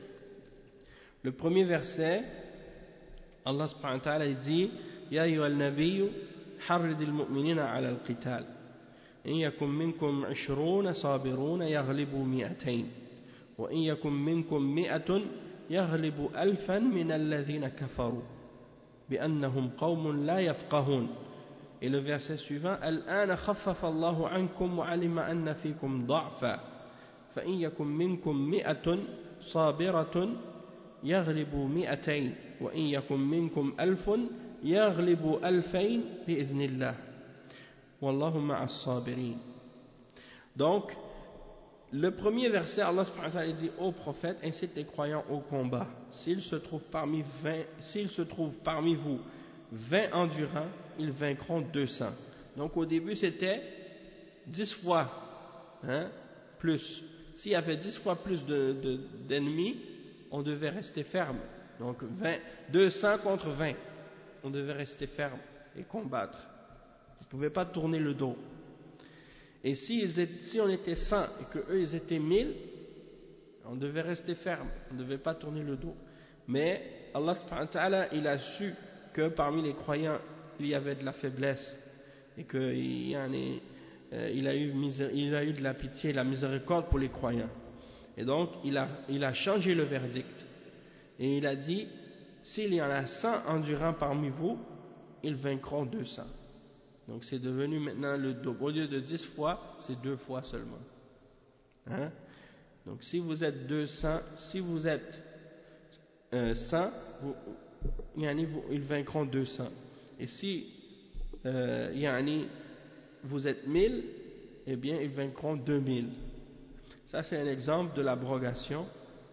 A: Le premier verset, Allah subhanahu wa ta'ala dit Ya ayyuhal nabiyyu harridil mu'minina ala al-qital in yakum minkum ishruna sabiruna yaghlibu mi'atayn wa in yakum minkum mi'atun yaghlibu alfan min alladhina kafaru bi'annahum qawmun la yafqahun. Et le verset suivant Al-ana khaffafa Allahu ankum wa alima anna fikum da'fa fa in yakum minkum mi'atun sabiratun يغلب مئتين وإن يكن منكم ألف يغلب ألفين بإذن الله والله مع الصابرين. Donc le premier verset, Allah subhanahu wa ta'ala dit au prophète, incite les croyants au combat. S'il se trouve parmi vingt, s'il se trouve parmi vous vingt endurants, ils vaincront deux cents. Donc au début c'était dix fois hein, plus. S'il y avait dix fois plus de, de, d'ennemis, on devait rester ferme. Donc vingt, deux cents contre vingt. On devait rester ferme et combattre. On ne pouvait pas tourner le dos. Et si, ils étaient, si on était cent et qu'eux ils étaient mille, on devait rester ferme. On ne devait pas tourner le dos. Mais Allah subhanahu wa ta'ala, il a su que parmi les croyants, il y avait de la faiblesse. Et qu'il y en est, euh, il, a eu il a eu de la pitié, de la miséricorde pour les croyants. Et donc, il a, il a changé le verdict. Et il a dit, s'il y en a cent endurants parmi vous, ils vaincront deux cents. Donc, c'est devenu maintenant le double. Au lieu de dix fois, c'est deux fois seulement. Hein? Donc, si vous êtes deux cents, si vous êtes euh, cent, vous, yani, vous, ils vaincront deux cents. Et si euh, yani, vous êtes mille, eh bien, ils vaincront deux mille. Ça, c'est un exemple de l'abrogation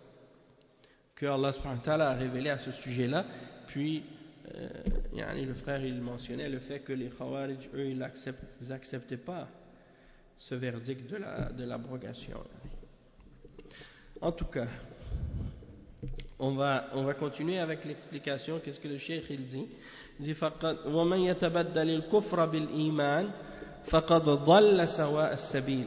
A: que Allah subhanahu wa ta'ala a révélé à ce sujet-là. Puis, euh, yani, le frère, il mentionnait le fait que les Khawarij, eux, ils n'acceptaient pas ce verdict de, la, de l'abrogation. En tout cas, on va, on va continuer avec l'explication. Qu'est-ce que le cheikh il dit? Il dit وَمَنْ يَتَبَدَّلِ الْكُفْرَ بِالْإِيمَانِ فَقَدْ ضَلَّ سَوَاءَ السَّبِيلِ.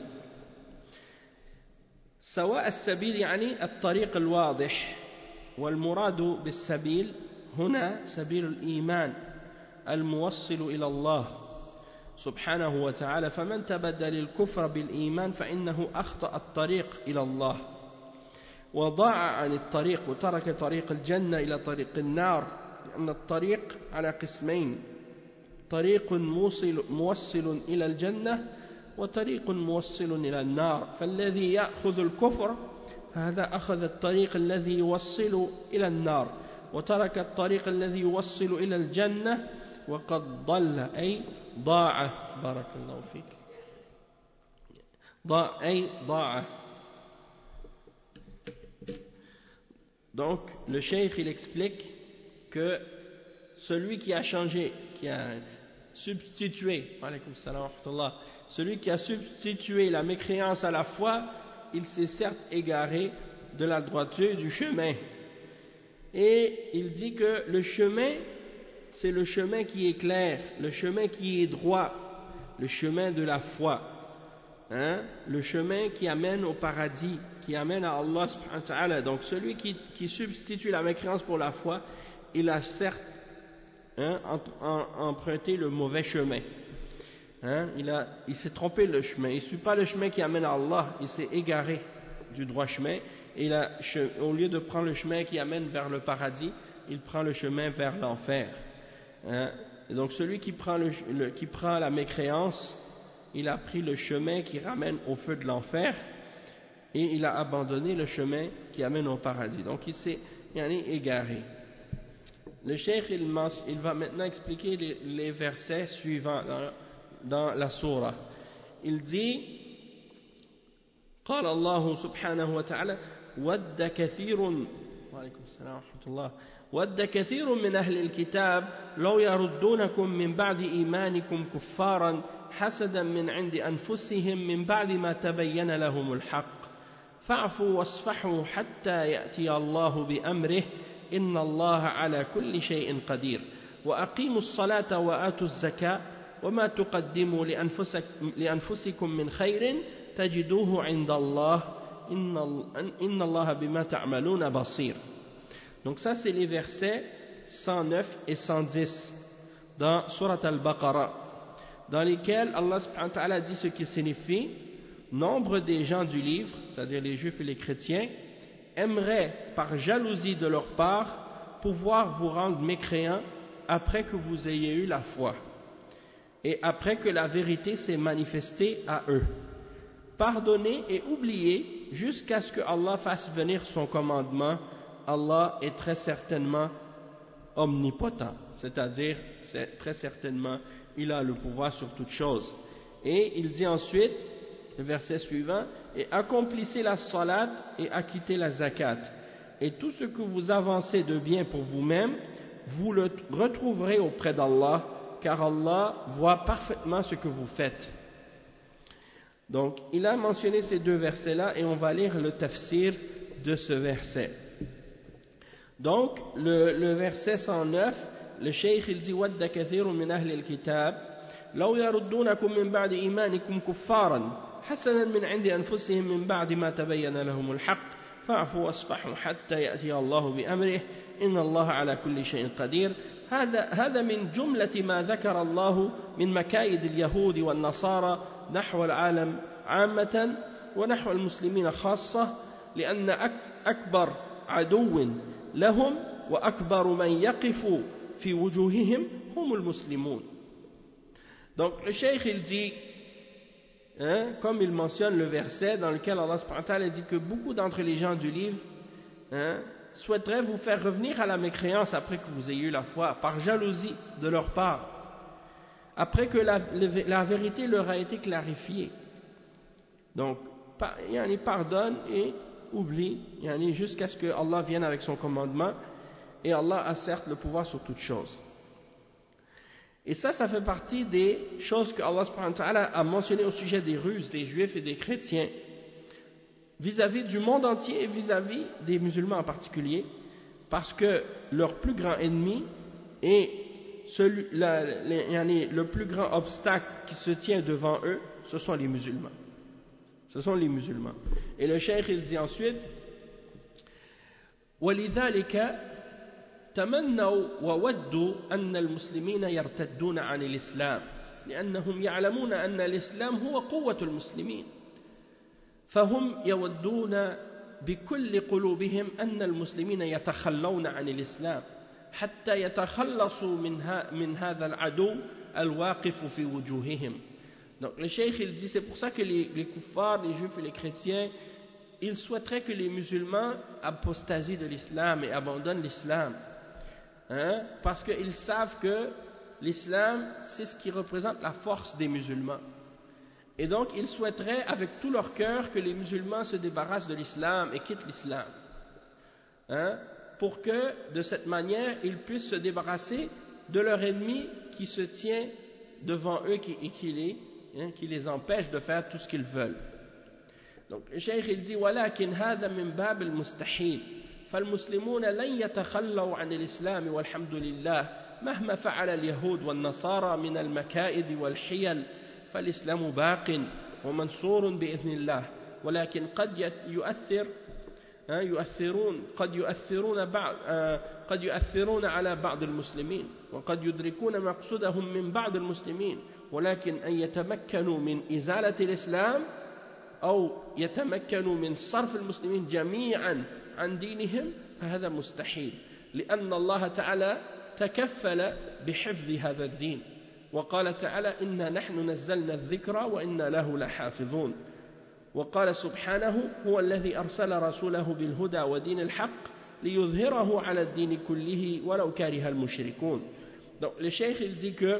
A: سواء السبيل يعني الطريق الواضح، والمراد بالسبيل هنا سبيل الإيمان الموصل إلى الله سبحانه وتعالى. فمن تبدل الكفر بالإيمان فإنه أخطأ الطريق إلى الله وضاع عن الطريق وترك طريق الجنة إلى طريق النار، لأن الطريق على قسمين: طريق موصل, موصل إلى الجنة وطريق موصل إلى النار. فالذي يأخذ الكفر فهذا أخذ الطريق الذي يوصل إلى النار وترك الطريق الذي يوصل إلى الجنة وقد ضل أي ضاع. بارك الله فيك. ضاع أي ضاع. Donc le cheikh il explique que celui qui a changé, qui a substitué, alaykoum salam wa rahmatullah, celui qui a substitué la mécréance à la foi, il s'est certes égaré de la droiture du chemin. Et il dit que le chemin, c'est le chemin qui est clair, le chemin qui est droit, le chemin de la foi, hein? Le chemin qui amène au paradis, qui amène à Allah subhanahu wa ta'ala. Donc celui qui, qui substitue la mécréance pour la foi, il a certes hein, emprunté le mauvais chemin. Hein, il, a, il s'est trompé le chemin, il ne suit pas le chemin qui amène à Allah, il s'est égaré du droit chemin, et il a, au lieu de prendre le chemin qui amène vers le paradis, il prend le chemin vers l'enfer. Hein, et donc celui qui prend, le, le, qui prend la mécréance, il a pris le chemin qui ramène au feu de l'enfer, et il a abandonné le chemin qui amène au paradis. Donc il s'est yani, égaré. le cheikh il, il va maintenant expliquer les, les versets suivants dans, dans la sourate. Il dit قال الله سبحانه وتعالى ود كثير وعليكم السلام ورحمة الله ود كثير من أهل الكتاب لو يردونكم من بعد إيمانكم كفارا حسدا من عند أنفسهم من بعد ما تبين لهم الحق فاعفوا واصفحوا حتى يأتي الله بأمره إن الله على كل شيء قدير وأقيموا الصلاة وآتوا الزكاة وما تقدموا لأنفسكم من خير تجدوه عند الله إن الله بما تعملون بصير. Donc ça c'est les versets cent neuf et cent dix dans Surat Al-Baqarah, dans lesquels Allah subhanahu wa ta'ala dit ce qui signifie: nombre des gens du livre, c'est-à-dire les juifs et les chrétiens, aimeraient par jalousie de leur part pouvoir vous rendre mécréants après que vous ayez eu la foi et après que la vérité s'est manifestée à eux. Pardonnez et oubliez jusqu'à ce que Allah fasse venir son commandement. Allah est très certainement omnipotent, c'est-à-dire c'est très certainement il a le pouvoir sur toutes choses. Et il dit ensuite, le verset suivant, et accomplissez la salat et acquittez la zakat, et tout ce que vous avancez de bien pour vous-même, vous le retrouverez auprès d'Allah, car Allah voit parfaitement ce que vous faites. Donc, il a mentionné ces deux versets-là, et on va lire le tafsir de ce verset. Donc, le, le verset cent neuf, le cheikh il dit وَدَّ كَثِيرٌ مِنْ أَهْلِ الْكِتَابِ لَوْ يَرُدُّونَكُم مِّن بَعْدِ إِيمَانِكُمْ كُفَّارًا حَسَنًا مِّنْ عِندِ أَنفُسِهِم مِّن بَعْدِ مَا تَبَيَّنَ لَهُمُ الْحَقُّ فَاعْفُوا وَاصْفَحُوا حَتَّى يَأْتِيَ اللَّهُ بِأَمْرِهِ إِنَّ اللَّهَ عَلَى كُلِّ شَيْءٍ قَدِيرٌ. هذا هذا من جملة ما ذكر الله من مكائد اليهود والنصارى نحو العالم عامة ونحو المسلمين خاصة، لأن أكبر عدو لهم وأكبر من يقف في وجوههم هم المسلمون. Donc le cheikh il dit, hein, comme il mentionne le verset dans lequel Allah subhanahu wa ta'ala dit que beaucoup d'entre les gens du livre, hein, souhaiteraient vous faire revenir à la mécréance après que vous ayez eu la foi, par jalousie de leur part, après que la, la vérité leur a été clarifiée. Donc, yani pardonne et oublie, yani jusqu'à ce que Allah vienne avec son commandement, et Allah a certes le pouvoir sur toutes choses. Et ça, ça fait partie des choses que Allah subhanahu wa ta'ala a mentionnées au sujet des ruses, des juifs et des chrétiens, vis-à-vis du monde entier et vis-à-vis des musulmans en particulier, parce que leur plus grand ennemi est celui, la, les, yani, le plus grand obstacle qui se tient devant eux, ce sont les musulmans. Ce sont les musulmans. Et le cheikh il dit ensuite, وَلِذَلِكَ تمنوا وودوا أن المسلمين يرتدون عن الإسلام لأنهم يعلمون أن الإسلام هو قوة المسلمين فهم يودون بكل قلوبهم أن المسلمين يتخلون عن الإسلام حتى يتخلصوا من هذا العدو الواقف في وجوههم. Donc le cheikh il dit c'est pour ça que les, les kuffars, les juifs et les chrétiens, ils souhaiteraient que les musulmans apostasient de l'islam et abandonnent l'islam. Hein? Parce qu'ils savent que l'islam, c'est ce qui représente la force des musulmans. Et donc, ils souhaiteraient avec tout leur cœur que les musulmans se débarrassent de l'islam et quittent l'islam. Hein? Pour que, de cette manière, ils puissent se débarrasser de leur ennemi qui se tient devant eux qui, et qui les, hein, qui les empêche de faire tout ce qu'ils veulent. Donc, le cheikh il dit وَلَكِنْ هَذَا مِنْ بَابِ الْمُسْتَحِيلِ فالمسلمون لن يتخلوا عن الإسلام والحمد لله مهما فعل اليهود والنصارى من المكائد والحيل فالإسلام باق ومنصور بإذن الله ولكن قد يؤثر يؤثرون قد يؤثرون بعض قد يؤثرون على بعض المسلمين وقد يدركون مقصودهم من بعض المسلمين ولكن أن يتمكنوا من إزالة الإسلام أو يتمكنوا من صرف المسلمين جميعا عن دينهم فهذا مستحيل لأن الله تعالى تكفل بحفظ هذا الدين وقال تعالى إنا نحن نزلنا الذكر وإنا له لحافظون وقال سبحانه هو الذي أرسل رسوله بالهدى ودين الحق ليظهره على الدين كله ولو كره المشركون. Donc le cheikh il dit que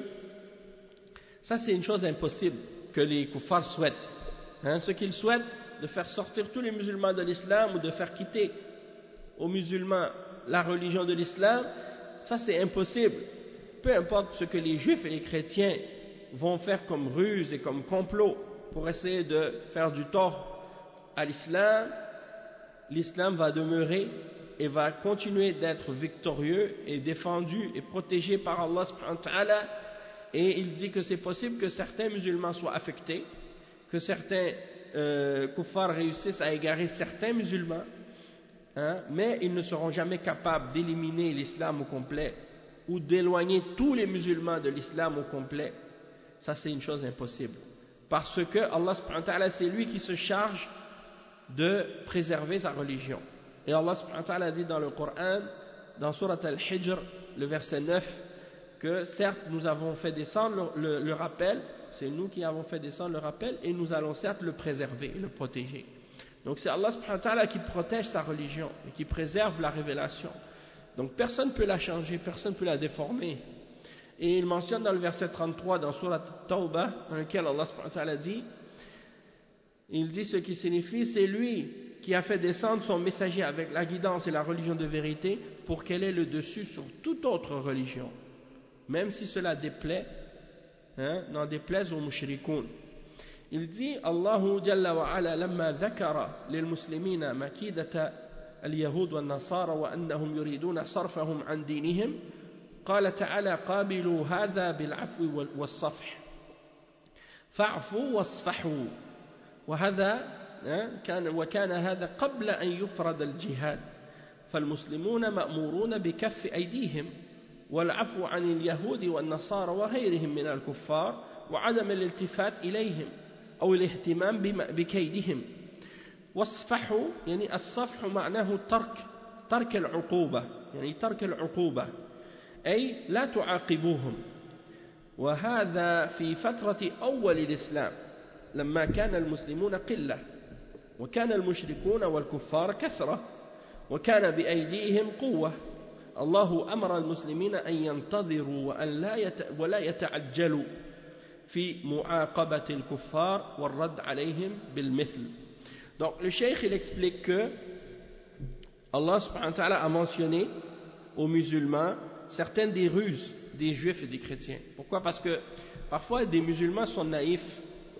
A: ça c'est une chose impossible que les kuffars souhaitent. Hein, ce qu'ils souhaitent de faire sortir tous les musulmans de l'islam ou de faire quitter aux musulmans la religion de l'islam, ça c'est impossible. Peu importe ce que les juifs et les chrétiens vont faire comme ruse et comme complot pour essayer de faire du tort à l'islam, l'islam va demeurer et va continuer d'être victorieux et défendu et protégé par Allah subhanahu wa ta'ala. Et il dit que c'est possible que certains musulmans soient affectés, que certains euh, kuffars réussissent à égarer certains musulmans, hein, mais ils ne seront jamais capables d'éliminer l'islam au complet ou d'éloigner tous les musulmans de l'islam au complet. Ça c'est une chose impossible, parce que Allah subhanahu wa ta'ala c'est lui qui se charge de préserver sa religion. Et Allah subhanahu wa ta'ala dit dans le Coran, dans Surat Al-Hijr, le verset neuf, que certes nous avons fait descendre le, le, le rappel, c'est nous qui avons fait descendre le rappel, et nous allons certes le préserver, le protéger. Donc c'est Allah subhanahu wa ta'ala qui protège sa religion et qui préserve la révélation. Donc personne ne peut la changer, personne ne peut la déformer. Et il mentionne dans le verset trente-trois dans Surat Tawbah, dans lequel Allah subhanahu wa ta'ala dit, il dit ce qui signifie, c'est lui qui a fait descendre son messager avec la guidance et la religion de vérité pour qu'elle ait le dessus sur toute autre religion, même si cela déplaît, hein, n'en déplaise aux mushrikoun. Il dit, Allahu Jalla wa Ala lamma dhakara lil muslimina makidata al-yahud wa nasara wa annahum yuriduna sarfahum an dinihim, قال تعالى قابلوا هذا بالعفو والصفح فاعفوا واصفحوا وهذا كان وكان هذا قبل أن يفرض الجهاد فالمسلمون مأمورون بكف أيديهم والعفو عن اليهود والنصارى وغيرهم من الكفار وعدم الالتفات إليهم أو الاهتمام بكيدهم. واصفحوا يعني الصفح معناه ترك ترك العقوبة يعني ترك العقوبة أي لا تعاقبوهم. وهذا في فترة أول الإسلام لما كان المسلمون قلة وكان المشركون والكفار كثرة وكان بأيديهم قوة. الله أمر المسلمين أن ينتظروا وأن لا يت... ولا يتعجلوا في معاقبة الكفار والرد عليهم بالمثل. Donc le cheikh il explique que Allah subhanahu wa ta'ala a mentionné aux musulmans certaines des ruses des juifs et des chrétiens. Pourquoi? Parce que parfois des musulmans sont naïfs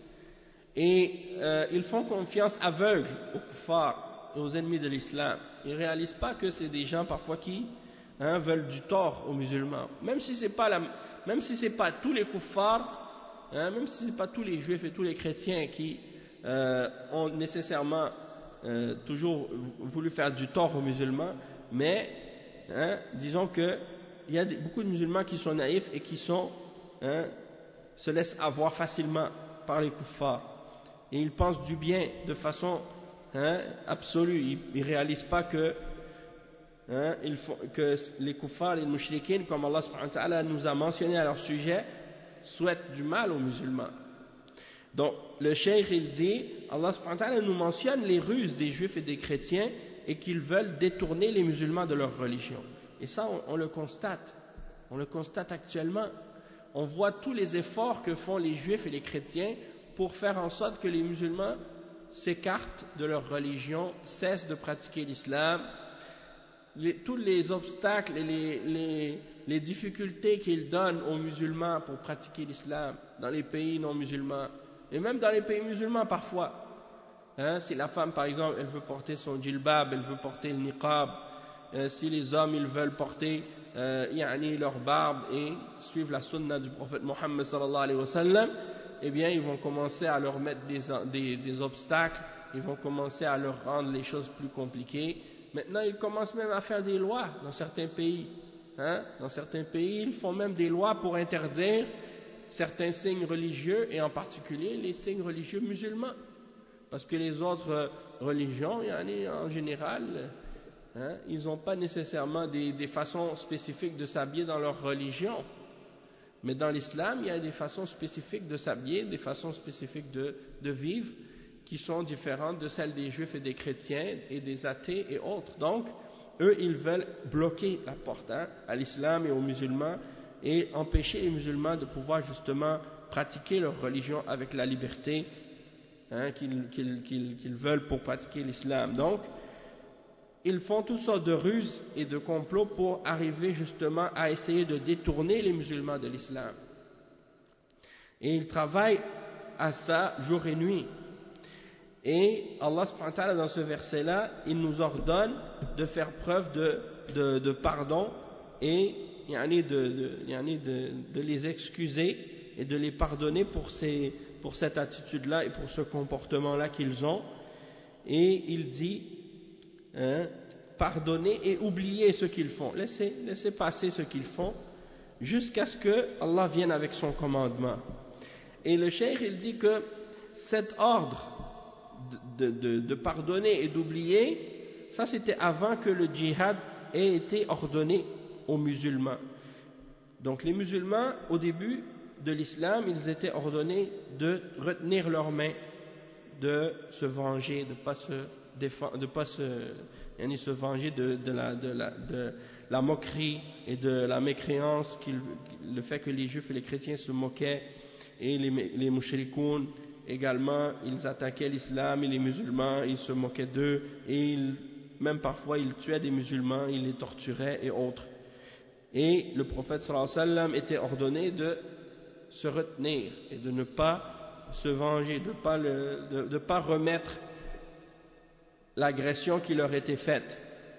A: et euh, ils font confiance aveugle aux kuffars et aux ennemis de l'islam. Ils ne réalisent pas que c'est des gens parfois qui hein, veulent du tort aux musulmans. Même si c'est pas la, même si c'est pas tous les kuffars, hein, même si c'est pas tous les juifs et tous les chrétiens qui euh, ont nécessairement euh, toujours voulu faire du tort aux musulmans, mais hein, disons que il y a des, beaucoup de musulmans qui sont naïfs et qui sont, hein, se laissent avoir facilement par les kuffars. Et ils pensent du bien de façon hein, absolue. Ils ne réalisent pas que, hein, ils font, que les kuffars et les mushrikins, comme Allah subhanahu wa ta'ala nous a mentionné à leur sujet, souhaitent du mal aux musulmans. Donc le cheikh il dit, Allah subhanahu wa ta'ala nous mentionne les ruses des juifs et des chrétiens et qu'ils veulent détourner les musulmans de leur religion. Et ça, on, on le constate. On le constate actuellement. On voit tous les efforts que font les juifs et les chrétiens pour faire en sorte que les musulmans s'écartent de leur religion, cessent de pratiquer l'islam. Les, tous les obstacles et les, les, les difficultés qu'ils donnent aux musulmans pour pratiquer l'islam dans les pays non musulmans, et même dans les pays musulmans parfois. Hein, si la femme, par exemple, elle veut porter son djilbab, elle veut porter le niqab, Euh, si les hommes ils veulent porter euh, yani leur barbe et suivre la sunna du prophète Mohammed sallallahu alayhi wa sallam, eh bien ils vont commencer à leur mettre des, des, des obstacles, ils vont commencer à leur rendre les choses plus compliquées. Maintenant ils commencent même à faire des lois dans certains pays, hein? Dans certains pays ils font même des lois pour interdire certains signes religieux et en particulier les signes religieux musulmans, parce que les autres religions yani, en général Hein, ils n'ont pas nécessairement des, des façons spécifiques de s'habiller dans leur religion. Mais dans l'islam, il y a des façons spécifiques de s'habiller, des façons spécifiques de, de vivre, qui sont différentes de celles des juifs et des chrétiens et des athées et autres. Donc, eux, ils veulent bloquer la porte hein, à l'islam et aux musulmans et empêcher les musulmans de pouvoir justement pratiquer leur religion avec la liberté hein, qu'ils, qu'ils, qu'ils, qu'ils veulent pour pratiquer l'islam. Donc, ils font toutes sortes de ruses et de complots pour arriver justement à essayer de détourner les musulmans de l'islam. Et ils travaillent à ça jour et nuit. Et Allah subhanahu wa ta'ala dans ce verset-là, il nous ordonne de faire preuve de, de, de pardon et yani de, de, yani de, de les excuser et de les pardonner pour, ces, pour cette attitude-là et pour ce comportement-là qu'ils ont. Et il dit, hein, pardonnez et oubliez ce qu'ils font. Laissez, laissez passer ce qu'ils font jusqu'à ce que Allah vienne avec son commandement. Et le cheikh, il dit que cet ordre de, de, de pardonner et d'oublier, ça c'était avant que le djihad ait été ordonné aux musulmans. Donc les musulmans, au début de l'islam, ils étaient ordonnés de retenir leurs mains, de se venger, de ne pas se défendre, de pas se, yani se venger de, de, la, de, la, de la moquerie et de la mécréance, le fait que les juifs et les chrétiens se moquaient, et les, les mushrikoun également, ils attaquaient l'islam et les musulmans, ils se moquaient d'eux, et ils, même parfois ils tuaient des musulmans, ils les torturaient et autres. Et le prophète sallallahu alayhi wa sallam était ordonné de se retenir et de ne pas se venger, de ne pas, le, de, de pas remettre l'agression qui leur était faite,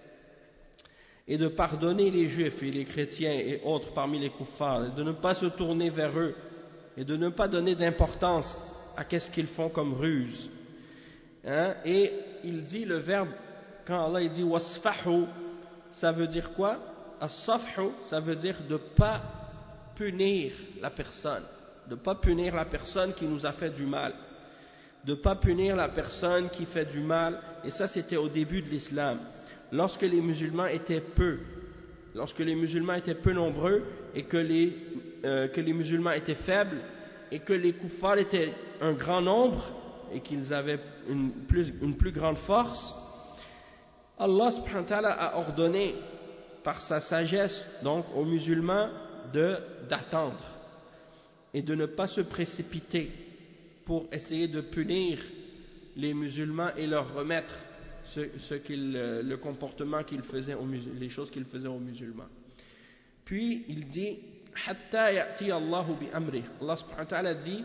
A: et de pardonner les juifs et les chrétiens et autres parmi les kuffars, de ne pas se tourner vers eux et de ne pas donner d'importance à qu'est-ce qu'ils font comme ruse. Hein? Et il dit le verbe, quand Allah il dit wasfahu, ça veut dire quoi? As-safhu, ça veut dire de ne pas punir la personne, de ne pas punir la personne qui nous a fait du mal, de ne pas punir la personne qui fait du mal. Et ça c'était au début de l'islam, lorsque les musulmans étaient peu, lorsque les musulmans étaient peu nombreux et que les, euh, que les musulmans étaient faibles et que les kuffars étaient un grand nombre et qu'ils avaient une plus, une plus grande force, Allah subhanahu wa ta'ala a ordonné par sa sagesse donc aux musulmans de, d'attendre et de ne pas se précipiter pour essayer de punir les musulmans et leur remettre ce, ce qu'il, le comportement qu'ils faisaient aux musulmans, les choses qu'ils faisaient aux musulmans. Puis il dit hatta ya'ti Allahu bi amrih. Allah subhanahu wa ta'ala dit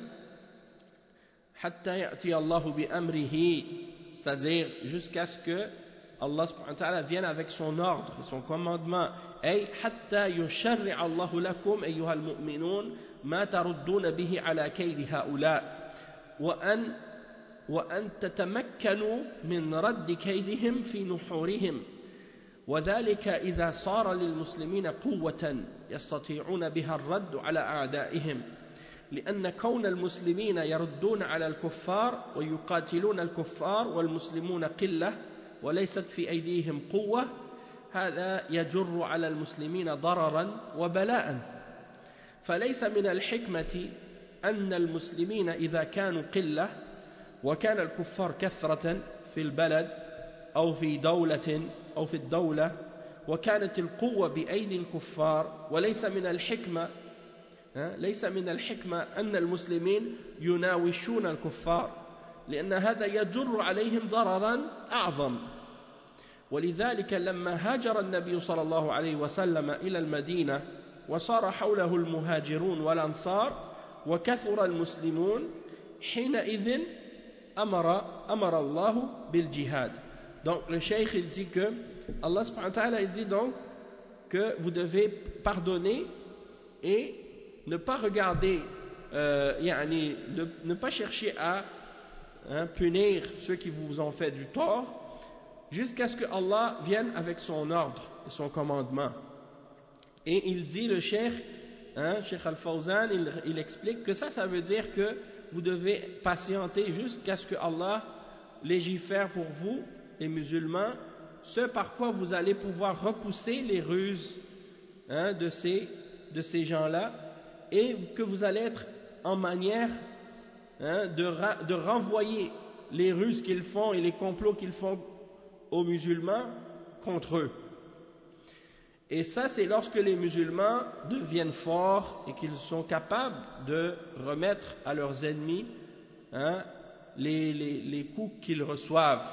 A: hatta ya'ti Allahu bi amrihi, c'est-à-dire jusqu'à ce que Allah subhanahu wa ta'ala vienne avec son ordre, son commandement. Ay hatta yusharri Allahu lakum ayyuhal mu'minun ma tarudduna bihi ala kaydi haula wa an وأن تتمكنوا من رد كيدهم في نحورهم وذلك إذا صار للمسلمين قوة يستطيعون بها الرد على أعدائهم لأن كون المسلمين يردون على الكفار ويقاتلون الكفار والمسلمون قلة وليست في أيديهم قوة هذا يجر على المسلمين ضررا وبلاء فليس من الحكمة أن المسلمين إذا كانوا قلة وكان الكفار كثرة في البلد أو في دولة أو في الدولة وكانت القوة بأيدي الكفار وليس من الحكمة ليس من الحكمة أن المسلمين يناوشون الكفار لأن هذا يجر عليهم ضررا أعظم ولذلك لما هاجر النبي صلى الله عليه وسلم إلى المدينة وصار حوله المهاجرون والأنصار وكثر المسلمون حينئذ أمر أمر الله بالجهاد. Donc le cheikh il dit que Allah subhanahu wa ta'ala il dit donc que vous devez pardonner et ne pas regarder euh, yani, ne, ne pas chercher à hein, punir ceux qui vous ont fait du tort jusqu'à ce que Allah vienne avec son ordre et son commandement. Et il dit le cheikh hein, Cheikh Al-Fawzan il, il explique que ça ça veut dire que vous devez patienter jusqu'à ce que Allah légifère pour vous, les musulmans, ce par quoi vous allez pouvoir repousser les ruses hein, de ces, de ces gens-là, et que vous allez être en manière hein, de, ra- de renvoyer les ruses qu'ils font et les complots qu'ils font aux musulmans contre eux. Et ça, c'est lorsque les musulmans deviennent forts et qu'ils sont capables de remettre à leurs ennemis hein, les, les, les coups qu'ils reçoivent.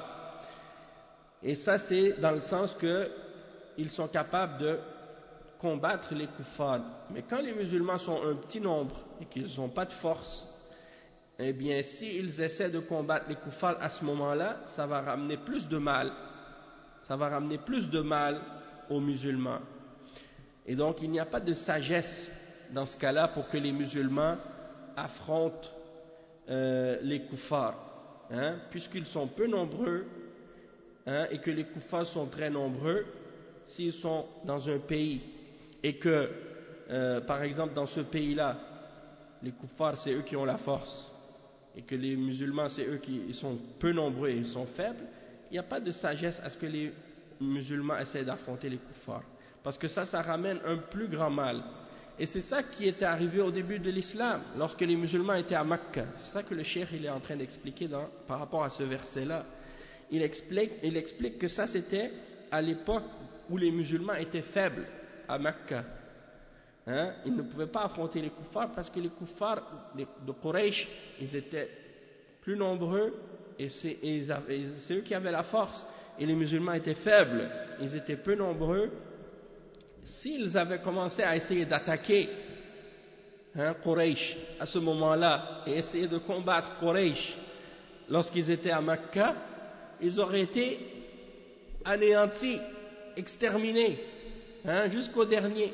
A: Et ça, c'est dans le sens qu'ils sont capables de combattre les kuffars. Mais quand les musulmans sont un petit nombre et qu'ils n'ont pas de force, eh bien, s'ils essaient de combattre les kuffars à ce moment-là, ça va ramener plus de mal. Ça va ramener plus de mal aux musulmans. Et donc, il n'y a pas de sagesse dans ce cas-là pour que les musulmans affrontent euh, les kuffars. Hein, puisqu'ils sont peu nombreux hein, et que les kuffars sont très nombreux, s'ils sont dans un pays et que, euh, par exemple, dans ce pays-là, les kuffars, c'est eux qui ont la force et que les musulmans, c'est eux qui ils sont peu nombreux et ils sont faibles, il n'y a pas de sagesse à ce que les musulmans essaient d'affronter les kuffars. Parce que ça, ça ramène un plus grand mal. Et c'est ça qui était arrivé au début de l'islam, lorsque les musulmans étaient à Mecca. C'est ça que le cheikh il est en train d'expliquer dans, par rapport à ce verset-là. Il explique, il explique que ça, c'était à l'époque où les musulmans étaient faibles à Mecca. Hein? Ils ne pouvaient pas affronter les kuffars parce que les kuffars de Quraysh, ils étaient plus nombreux et c'est, et ils avaient, et c'est eux qui avaient la force. Et les musulmans étaient faibles, ils étaient peu nombreux. S'ils avaient commencé à essayer d'attaquer hein, Quraysh à ce moment-là et essayer de combattre Quraysh lorsqu'ils étaient à Mecca, ils auraient été anéantis, exterminés hein, jusqu'au dernier.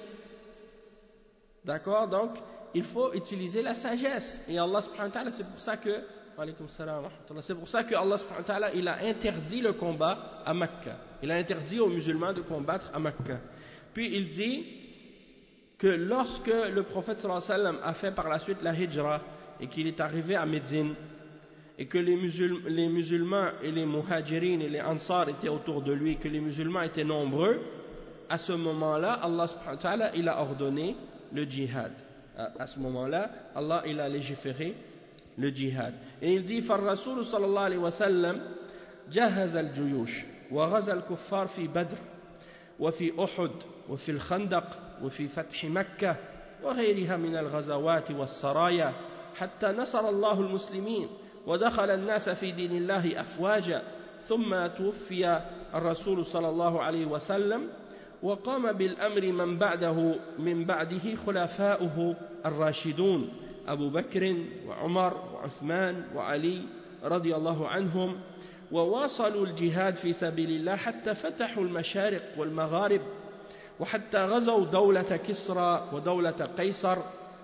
A: D'accord? Donc, il faut utiliser la sagesse. Et Allah subhanahu wa ta'ala, c'est pour ça que c'est pour ça que Allah subhanahu wa ta'ala, il a interdit le combat à Mecca. Il a interdit aux musulmans de combattre à Mecca. Puis il dit que lorsque le prophète sallallahu alayhi wa sallam a fait par la suite la hijra et qu'il est arrivé à Médine et que les, musul les musulmans et les muhajirin et les ansar étaient autour de lui, que les musulmans étaient nombreux, à ce moment-là, Allah subhanahu wa ta'ala, il a ordonné le djihad. À, à ce moment-là, Allah, il a légiféré le djihad. Et il dit, فالرسول صلى الله عليه وسلم جهز الجيوش وغزا الكفار في بدر وفي أحد وفي الخندق وفي فتح مكة وغيرها من الغزوات والسرايا حتى نصر الله المسلمين ودخل الناس في دين الله أفواجا ثم توفي الرسول صلى الله عليه وسلم وقام بالأمر من بعده من بعده خلفاؤه الراشدون أبو بكر وعمر وعثمان وعلي رضي الله عنهم وواصلوا الجهاد في سبيل الله حتى فتحوا المشارق والمغارب وحتى غزوا دولة كسرى ودولة قيصر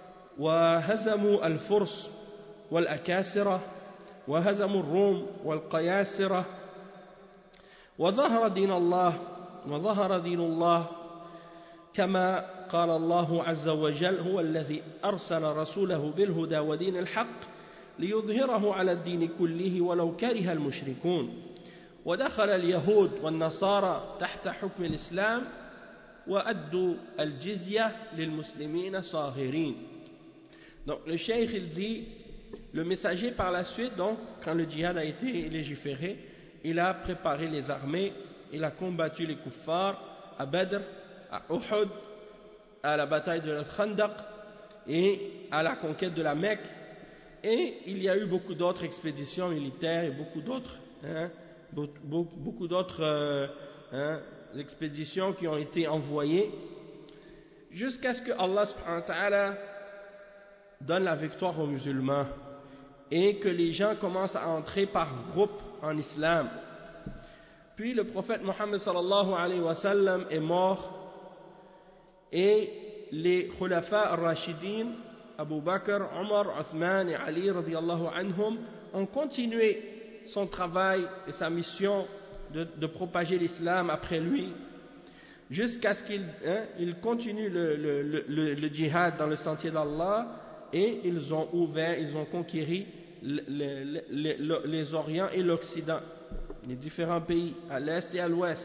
A: وهزموا الفرس والأكاسرة وهزموا الروم والقياسرة وظهر دين الله وظهر دين الله كما قال الله عز وجل هو الذي أرسل رسوله بالهدى ودين الحق ليظهره على الدين كله ولو كره المشركون ودخل اليهود والنصارى تحت حكم الإسلام وأدوا الجزية للمسلمين صاغرين. Donc le cheikh il dit, le messager par la suite, donc quand le djihad a été légiféré, il a préparé les armées, il a combattu les kuffars à Badr, à Uhud, à la bataille de Khandaq et à la conquête de la Mecque. Et il y a eu beaucoup d'autres expéditions militaires et beaucoup d'autres, hein, beaucoup, beaucoup d'autres euh, hein, expéditions qui ont été envoyées jusqu'à ce que Allah subhanahu wa ta'ala donne la victoire aux musulmans et que les gens commencent à entrer par groupe en islam. Puis le prophète Mohammed sallallahu alayhi wa sallam est mort et les khulafa ar-rashidin Abu Bakr, Omar, Othman et Ali radiyallahu anhum ont continué son travail et sa mission de, de propager l'islam après lui jusqu'à ce qu'il hein, il continue le, le, le, le djihad dans le sentier d'Allah et ils ont ouvert, ils ont conquéri le, le, le, le, les Orients et l'Occident, les différents pays à l'Est et à l'Ouest,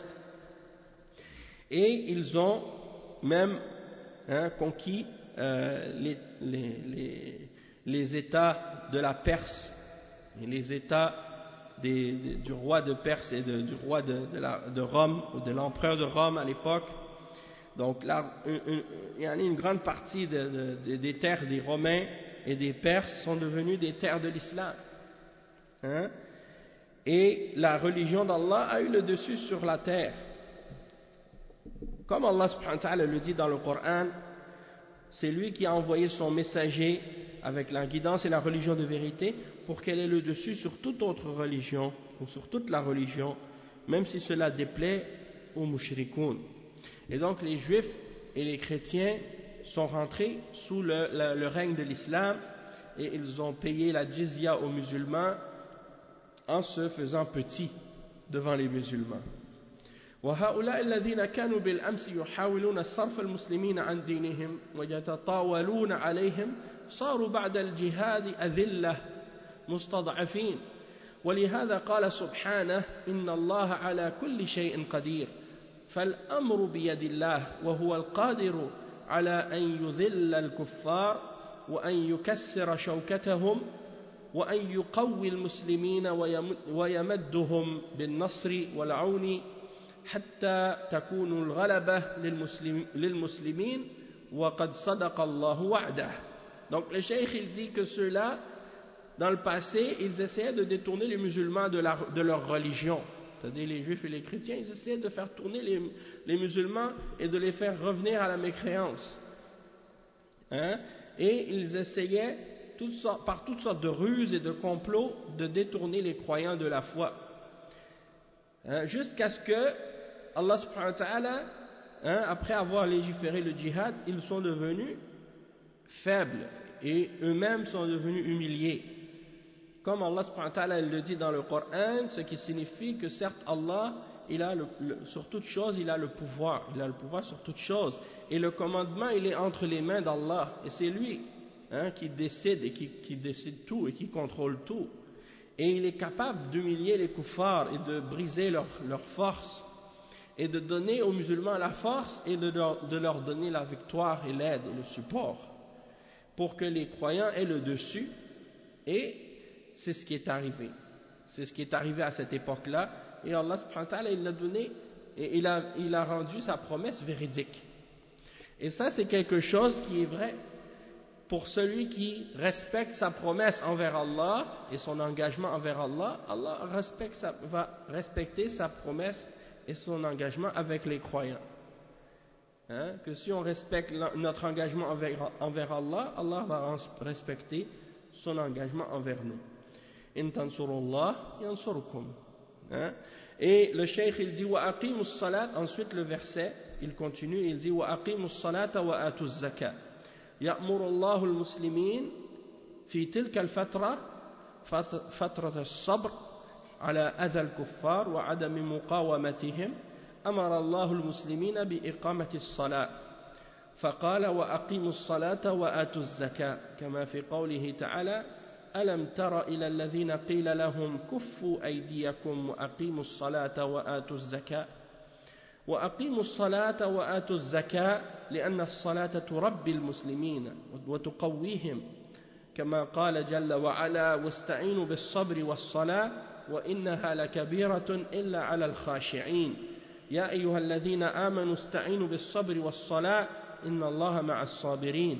A: et ils ont même hein, conquis Euh, les, les, les, les États de la Perse, et les États des, des, du roi de Perse et de, du roi de, de, la, de Rome, ou de l'empereur de Rome à l'époque. Donc là, une, une, il y en a une grande partie de, de, de, des terres des Romains et des Perses sont devenues des terres de l'islam. Hein? Et la religion d'Allah a eu le dessus sur la terre. Comme Allah subhanahu wa ta'ala le dit dans le Coran, c'est lui qui a envoyé son messager avec la guidance et la religion de vérité pour qu'elle ait le dessus sur toute autre religion ou sur toute la religion, même si cela déplaît aux mushrikoun. Et donc les juifs et les chrétiens sont rentrés sous le, le, le règne de l'islam et ils ont payé la jizya aux musulmans en se faisant petits devant les musulmans. وهؤلاء الذين كانوا بالأمس يحاولون صرف المسلمين عن دينهم ويتطاولون عليهم صاروا بعد الجهاد أذلة مستضعفين ولهذا قال سبحانه إن الله على كل شيء قدير فالأمر بيد الله وهو القادر على أن يذل الكفار وأن يكسر شوكتهم وأن يقوي المسلمين ويمدهم بالنصر والعون حتى تكون الغلبة للمسلم للمسلمين وقد صدق الله وعده. Donc le cheikh il dit que ceux-là dans le passé ils essayaient de détourner les musulmans de, la, de leur religion, c'est-à-dire les juifs et les chrétiens, ils essayaient de faire tourner les, les musulmans et de les faire revenir à la mécréance, hein? Et ils essayaient toutes sortes, par toutes sortes de ruses et de complots de détourner les croyants de la foi, hein? Jusqu'à ce que Allah subhanahu wa ta'ala, hein, après avoir légiféré le djihad, ils sont devenus faibles et eux-mêmes sont devenus humiliés. Comme Allah subhanahu wa ta'ala le dit dans le Coran, ce qui signifie que certes Allah, il a le, le, sur toute chose, il a le pouvoir, il a le pouvoir sur toute chose. Et le commandement, il est entre les mains d'Allah. Et c'est lui, hein, qui décide et qui, qui décide tout et qui contrôle tout. Et il est capable d'humilier les kuffars et de briser leur, leur force et de donner aux musulmans la force et de leur, de leur donner la victoire et l'aide et le support pour que les croyants aient le dessus. Et c'est ce qui est arrivé. C'est ce qui est arrivé à cette époque-là. Et Allah subhanahu wa ta'ala, il l'a donné et il a, il a rendu sa promesse véridique. Et ça, c'est quelque chose qui est vrai pour celui qui respecte sa promesse envers Allah et son engagement envers Allah. Allah respecte sa, va respecter sa promesse et son engagement avec les croyants. Hein? Que si on respecte notre engagement envers, envers Allah, Allah va respecter son engagement envers nous. In tansurullah yansurkum. Hein? Et le cheikh il dit wa aqimus salat, ensuite le verset il continue, il dit wa aqimus salata wa atuz zakat. يأمر الله المسلمين في تلك الفترة فترة الصبر على أذى الكفار وعدم مقاومتهم أمر الله المسلمين بإقامة الصلاة فقال وأقيموا الصلاة وآتوا الزكاة كما في قوله تعالى ألم تر إلى الذين قيل لهم كفوا أيديكم وأقيموا الصلاة وآتوا الزكاة وأقيموا الصلاة وآتوا الزكاة لأن الصلاة تربي المسلمين وتقويهم كما قال جل وعلا واستعينوا بالصبر والصلاة وإنها لكبيرة إلا على الخاشعين يا أيها الذين آمنوا استعينوا بالصبر والصلاة إن الله مع الصابرين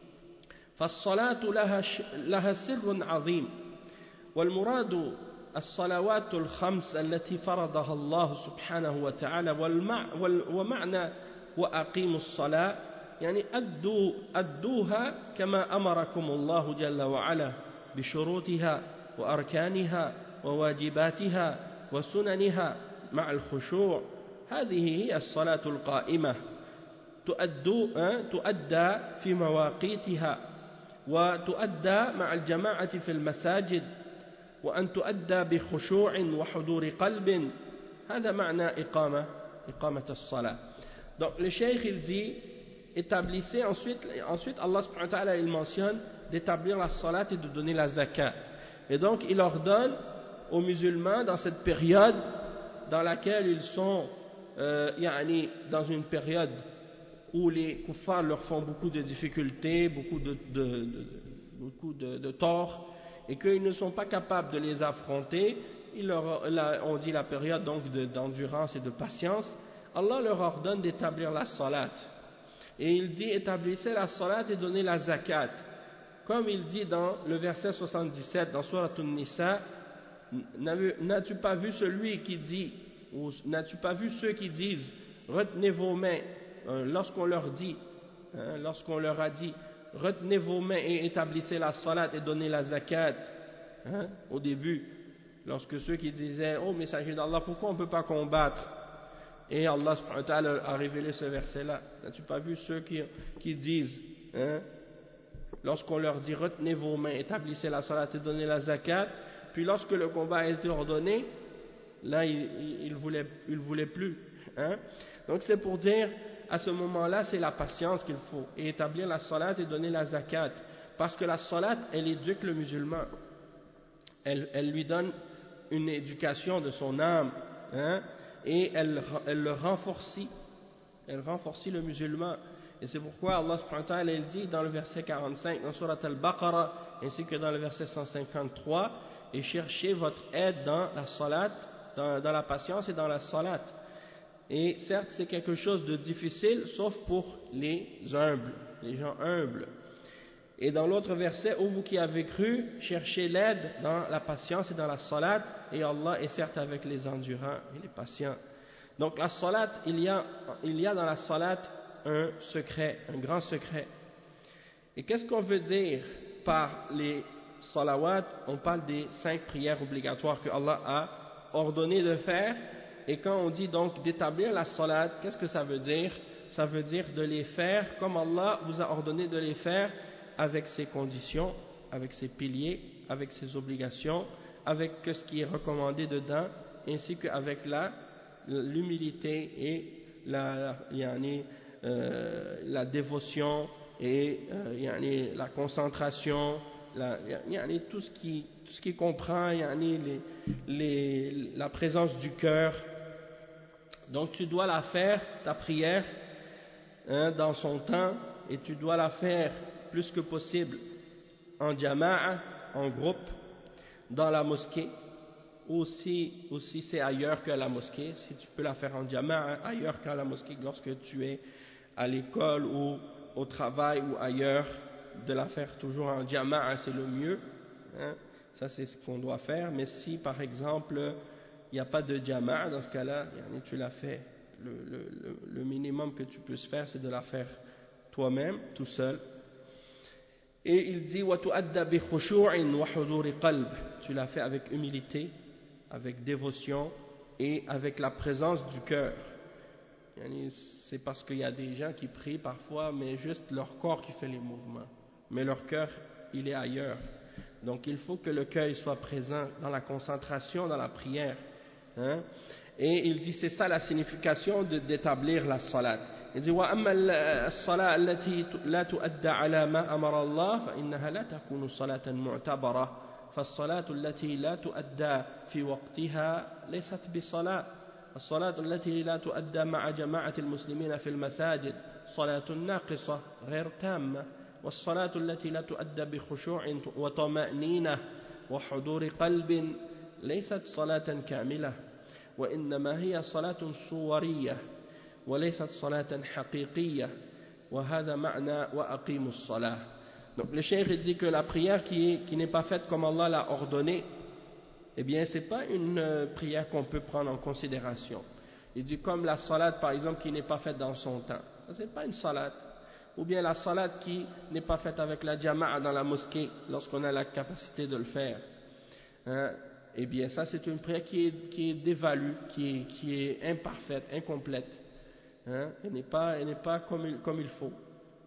A: فالصلاة لها, لها سر عظيم والمراد الصلوات الخمس التي فرضها الله سبحانه وتعالى والمع ومعنى وأقيموا الصلاة يعني أدوا أدوها كما أمركم الله جل وعلا بشروطها وأركانها وواجباتها وسننها مع الخشوع هذه هي الصلاة القائمة تؤدى تؤدى في مواقيتها وتؤدى مع الجماعة في المساجد وأن تؤدى بخشوع وحضور قلب هذا معنى إقامة إقامة الصلاة. Donc le cheikh il dit établissez ensuite ensuite Allah subhanahu wa ta'ala il mentionne d'établir la salat et de donner la zakat. Et donc il ordonne aux musulmans dans cette période dans laquelle ils sont euh, yani, dans une période où les kuffars leur font beaucoup de difficultés, beaucoup de, de, de, beaucoup de, de torts, et qu'ils ne sont pas capables de les affronter, il leur, là, on dit la période donc d'endurance et de patience. Allah leur ordonne d'établir la salat. Et il dit établissez la salat et donnez la zakat. Comme il dit dans le verset soixante-dix-sept dans Surat An-Nisa, n'as-tu pas vu celui qui dit, ou n'as-tu pas vu ceux qui disent retenez vos mains, euh, lorsqu'on leur dit, hein, lorsqu'on leur a dit retenez vos mains et établissez la salat et donnez la zakat, hein, au début, lorsque ceux qui disaient oh messager d'Allah, pourquoi on ne peut pas combattre? Et Allah subhanahu wa ta'ala a révélé ce verset-là. N'as-tu pas vu ceux qui, qui disent, hein, lorsqu'on leur dit retenez vos mains, établissez la salat et donnez la zakat, puis lorsque le combat a été ordonné, là il ne voulait, il voulait plus, hein. Donc c'est pour dire, à ce moment-là, c'est la patience qu'il faut, et établir la salat et donner la zakat, parce que la salat, elle éduque le musulman, elle, elle lui donne une éducation de son âme, hein, et elle, elle le renforce, elle renforce le musulman. Et c'est pourquoi Allah subhanahu wa ta'ala il dit dans le verset quarante-cinq dans Surat Al-Baqarah ainsi que dans le verset cent cinquante-trois, et cherchez votre aide dans la salat, dans, dans la patience et dans la salat. Et certes c'est quelque chose de difficile sauf pour les humbles, les gens humbles. Et dans l'autre verset, ô vous qui avez cru, cherchez l'aide dans la patience et dans la salat, et Allah est certes avec les endurants et les patients. Donc la salat, il y a, il y a dans la salat un secret, un grand secret. Et qu'est-ce qu'on veut dire par les salawat? On parle des cinq prières obligatoires que Allah a ordonné de faire. Et quand on dit donc d'établir la salat, qu'est-ce que ça veut dire? Ça veut dire de les faire comme Allah vous a ordonné de les faire, avec ses conditions, avec ses piliers, avec ses obligations, avec ce qui est recommandé dedans, ainsi qu'avec la l'humilité et la, yani, euh, la dévotion et euh, yani, la concentration, la, yani, tout ce qui tout ce qui comprend yani, les, les, la présence du cœur. Donc tu dois la faire, ta prière, hein, dans son temps, et tu dois la faire plus que possible en jama'a, en groupe, dans la mosquée, ou si, ou si c'est ailleurs que la mosquée, si tu peux la faire en jama'a, ailleurs qu'à la mosquée, lorsque tu es à l'école ou au travail ou ailleurs, de la faire toujours en jama'a, c'est le mieux, hein, ça c'est ce qu'on doit faire. Mais si par exemple il n'y a pas de jama'a, dans ce cas-là, tu la fais, le, le, le minimum que tu puisses faire, c'est de la faire toi-même, tout seul. Et il dit tu l'as fait avec humilité, avec dévotion et avec la présence du cœur. C'est parce qu'il y a des gens qui prient parfois, mais juste leur corps qui fait les mouvements, mais leur cœur il est ailleurs. Donc il faut que le cœur soit présent dans la concentration, dans la prière, hein? Et il dit c'est ça la signification de, d'établir la salat. Il dit وأما الصلاة التي لا تؤدى على ما أمر الله فإنها لا تكون صلاة معتبرة فالصلاة التي لا تؤدى في وقتها ليست بصلاة الصلاة التي لا تؤدى مع جماعة المسلمين في المساجد صلاة ناقصة غير تامة والصلاة التي لا تؤدى بخشوع وطمأنينة وحضور قلب ليست صلاة كاملة وإنما هي صلاة صورية وليست صلاة حقيقية وهذا معنى وأقيموا الصلاة. Donc le cheikh dit que la prière qui, est, qui n'est pas faite comme Allah l'a ordonné, eh bien c'est pas une euh, prière qu'on peut prendre en considération. Il dit comme la salat par exemple qui n'est pas faite dans son temps, ça c'est pas une salat. Ou bien la salat qui n'est pas faite avec la jama'a dans la mosquée lorsqu'on a la capacité de le faire, hein? Eh bien ça c'est une prière qui est, qui est dévalue, qui est, qui est imparfaite, incomplète, hein? Elle n'est pas, elle n'est pas comme il, comme il faut.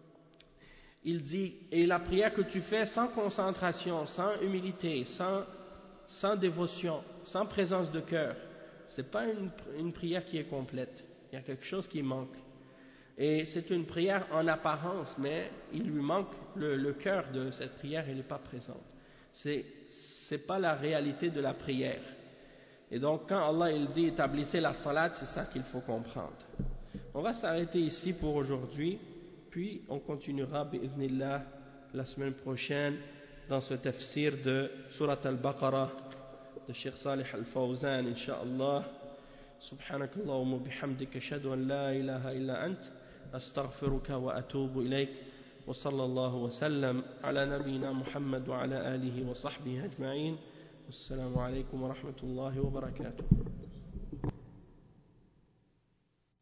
A: Il dit, et la prière que tu fais sans concentration, sans humilité, sans, sans dévotion, sans présence de cœur, c'est pas une, une prière qui est complète, il y a quelque chose qui manque. Et c'est une prière en apparence, mais il lui manque, le, le cœur de cette prière, elle n'est pas présente. C'est, c'est pas la réalité de la prière. Et donc quand Allah il dit établissez la salat, c'est ça qu'il faut comprendre. On va s'arrêter ici pour aujourd'hui, puis on continuera bi'idhnillah la semaine prochaine dans ce tafsir de Surat Al-Baqarah de Cheikh Salih Al-Fawzan, incha'Allah. سبحانك اللهم وبحمدك أشهد أن لا إله إلا أنت أستغفرك وأتوب إليك وصلى الله وسلم على نبينا محمد وعلى آله وصحبه أجمعين والسلام عليكم ورحمة الله وبركاته.